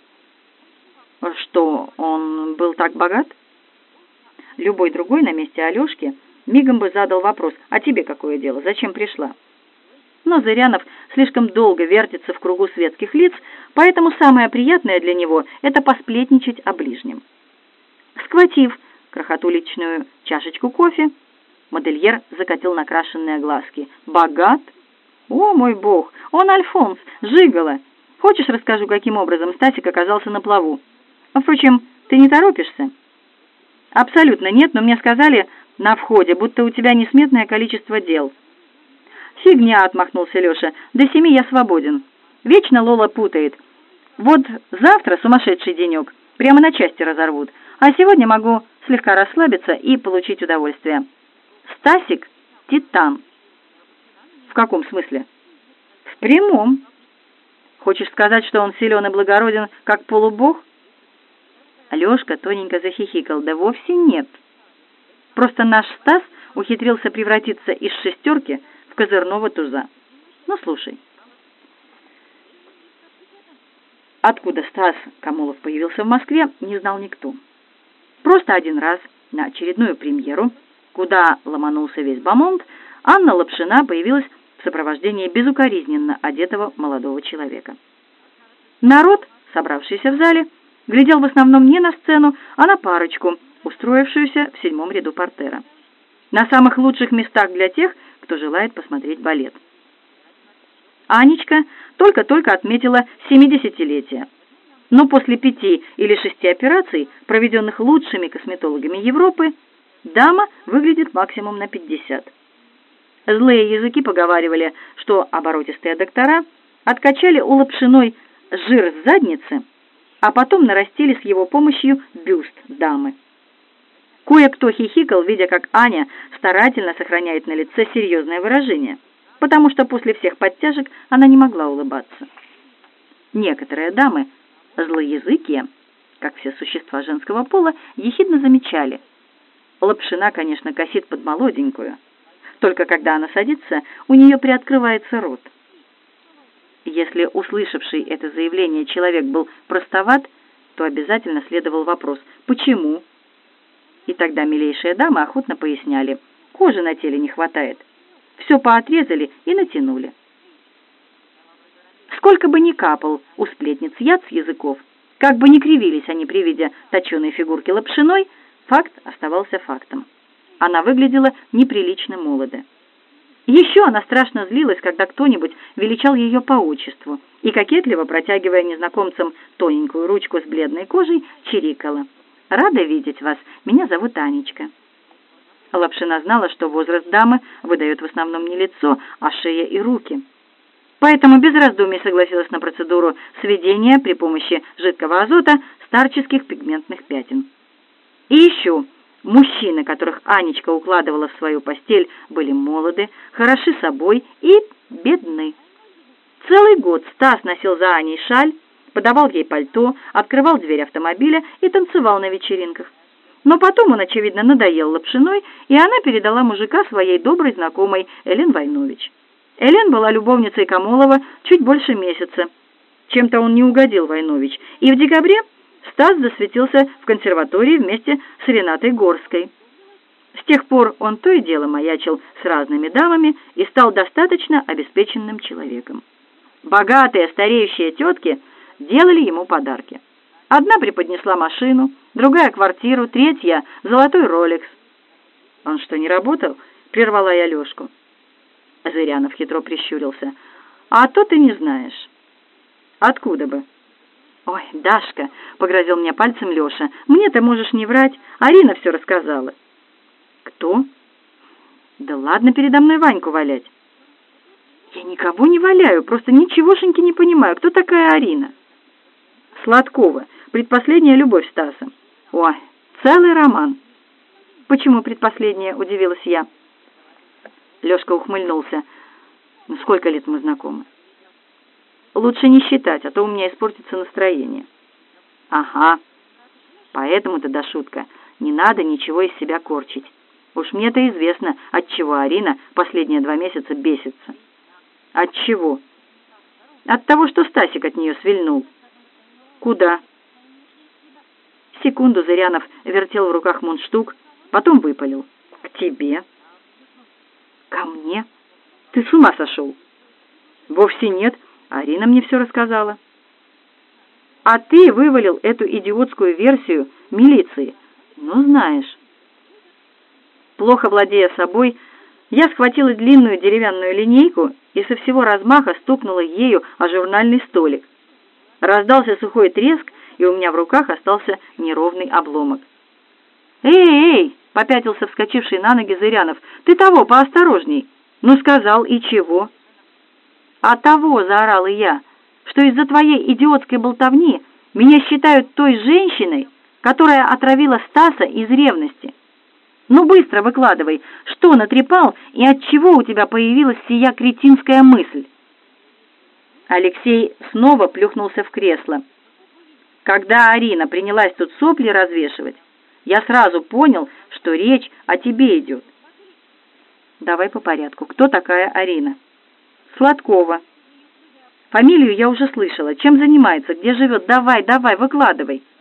Что, он был так богат? Любой другой на месте Алешки мигом бы задал вопрос: а тебе какое дело, зачем пришла? Но Зырянов слишком долго вертится в кругу светских лиц, поэтому самое приятное для него – это посплетничать о ближнем. Схватив крохотуличную чашечку кофе, модельер закатил накрашенные глазки. «Богат? О, мой бог! Он Альфонс, жиголо! Хочешь, расскажу, каким образом Стасик оказался на плаву? Впрочем, ты не торопишься?» «Абсолютно нет, но мне сказали на входе, будто у тебя несметное количество дел». «Фигня», — отмахнулся Леша, — «до семи я свободен. Вечно Лола путает. Вот завтра сумасшедший денек, прямо на части разорвут, а сегодня могу слегка расслабиться и получить удовольствие. Стасик — титан». «В каком смысле?» «В прямом. Хочешь сказать, что он силен и благороден, как полубог?» Лешка тоненько захихикал. «Да вовсе нет. Просто наш Стас ухитрился превратиться из шестерки в козырного туза. Ну, слушай». Откуда Стас Камолов появился в Москве, не знал никто. Просто один раз на очередную премьеру, куда ломанулся весь бомонд, Анна Лапшина появилась в сопровождении безукоризненно одетого молодого человека. Народ, собравшийся в зале, глядел в основном не на сцену, а на парочку, устроившуюся в седьмом ряду портера. На самых лучших местах для тех, кто желает посмотреть балет. Анечка только-только отметила семидесятилетие, но после пяти или шести операций, проведенных лучшими косметологами Европы, дама выглядит максимум на пятьдесят. Злые языки поговаривали, что оборотистые доктора откачали у Лапшиной жир с задницы, а потом нарастили с его помощью бюст дамы. Кое-кто хихикал, видя, как Аня старательно сохраняет на лице серьезное выражение, потому что после всех подтяжек она не могла улыбаться. Некоторые дамы, злоязыкие, как все существа женского пола, ехидно замечали: Лапшина, конечно, косит под молоденькую. Только когда она садится, у нее приоткрывается рот. Если услышавший это заявление человек был простоват, то обязательно следовал вопрос «почему?». И тогда милейшие дамы охотно поясняли: кожи на теле не хватает. Все поотрезали и натянули. Сколько бы ни капал у сплетниц яд с языков, как бы ни кривились они при виде точеной фигурки Лапшиной, факт оставался фактом. Она выглядела неприлично молодо. Еще она страшно злилась, когда кто-нибудь величал ее по отчеству и, кокетливо протягивая незнакомцам тоненькую ручку с бледной кожей, чирикала: «Рада видеть вас, меня зовут Анечка». Лапшина знала, что возраст дамы выдает в основном не лицо, а шея и руки. Поэтому без раздумий согласилась на процедуру сведения при помощи жидкого азота старческих пигментных пятен. И еще мужчины, которых Анечка укладывала в свою постель, были молоды, хороши собой и бедны. Целый год Стас носил за Аней шаль, подавал ей пальто, открывал дверь автомобиля и танцевал на вечеринках. Но потом он, очевидно, надоел Лапшиной, и она передала мужика своей доброй знакомой Элен Войнович. Элен была любовницей Камолова чуть больше месяца. Чем-то он не угодил Войнович, и в декабре Стас засветился в консерватории вместе с Ренатой Горской. С тех пор он то и дело маячил с разными дамами и стал достаточно обеспеченным человеком. Богатые стареющие тетки делали ему подарки. Одна преподнесла машину, другая — квартиру, третья — золотой роликс. «Он что, не работал?» — прервала я Лешку. Зырянов хитро прищурился. «А то ты не знаешь». «Откуда бы?» «Ой, Дашка», — погрозил мне пальцем Леша, — «мне-то можешь не врать, Арина все рассказала». «Кто?» «Да ладно передо мной Ваньку валять». «Я никого не валяю, просто ничегошеньки не понимаю, кто такая Арина?» «Сладкова, предпоследняя любовь Стаса». «Ой, целый роман». «Почему предпоследняя?» — удивилась я. Лешка ухмыльнулся. «Ну, сколько лет мы знакомы?» «Лучше не считать, а то у меня испортится настроение». «Ага, поэтому-то, да шутка, не надо ничего из себя корчить. Уж мне-то известно, от чего Арина последние два месяца бесится». «От чего?» «От того, что Стасик от нее свильнул». «Куда?» Секунду Зырянов вертел в руках мундштук, потом выпалил. «К тебе». «Ко мне? Ты с ума сошел?» «Вовсе нет, Арина мне все рассказала». «А ты вывалил эту идиотскую версию милиции. Ну, знаешь». Плохо владея собой, я схватила длинную деревянную линейку и со всего размаха стукнула ею о журнальный столик. Раздался сухой треск, и у меня в руках остался неровный обломок. «Эй, эй!» — попятился вскочивший на ноги Зырянов. «Ты того, поосторожней!» «Ну, сказал, и чего?» «А того!» — заорала я, «что из-за твоей идиотской болтовни меня считают той женщиной, которая отравила Стаса из ревности. Ну, быстро выкладывай, что натрепал и от чего у тебя появилась сия кретинская мысль?» Алексей снова плюхнулся в кресло. «Когда Арина принялась тут сопли развешивать, я сразу понял, что речь о тебе идет». «Давай по порядку. Кто такая Арина?» «Сладкова». «Фамилию я уже слышала. Чем занимается? Где живет? Давай, давай, выкладывай».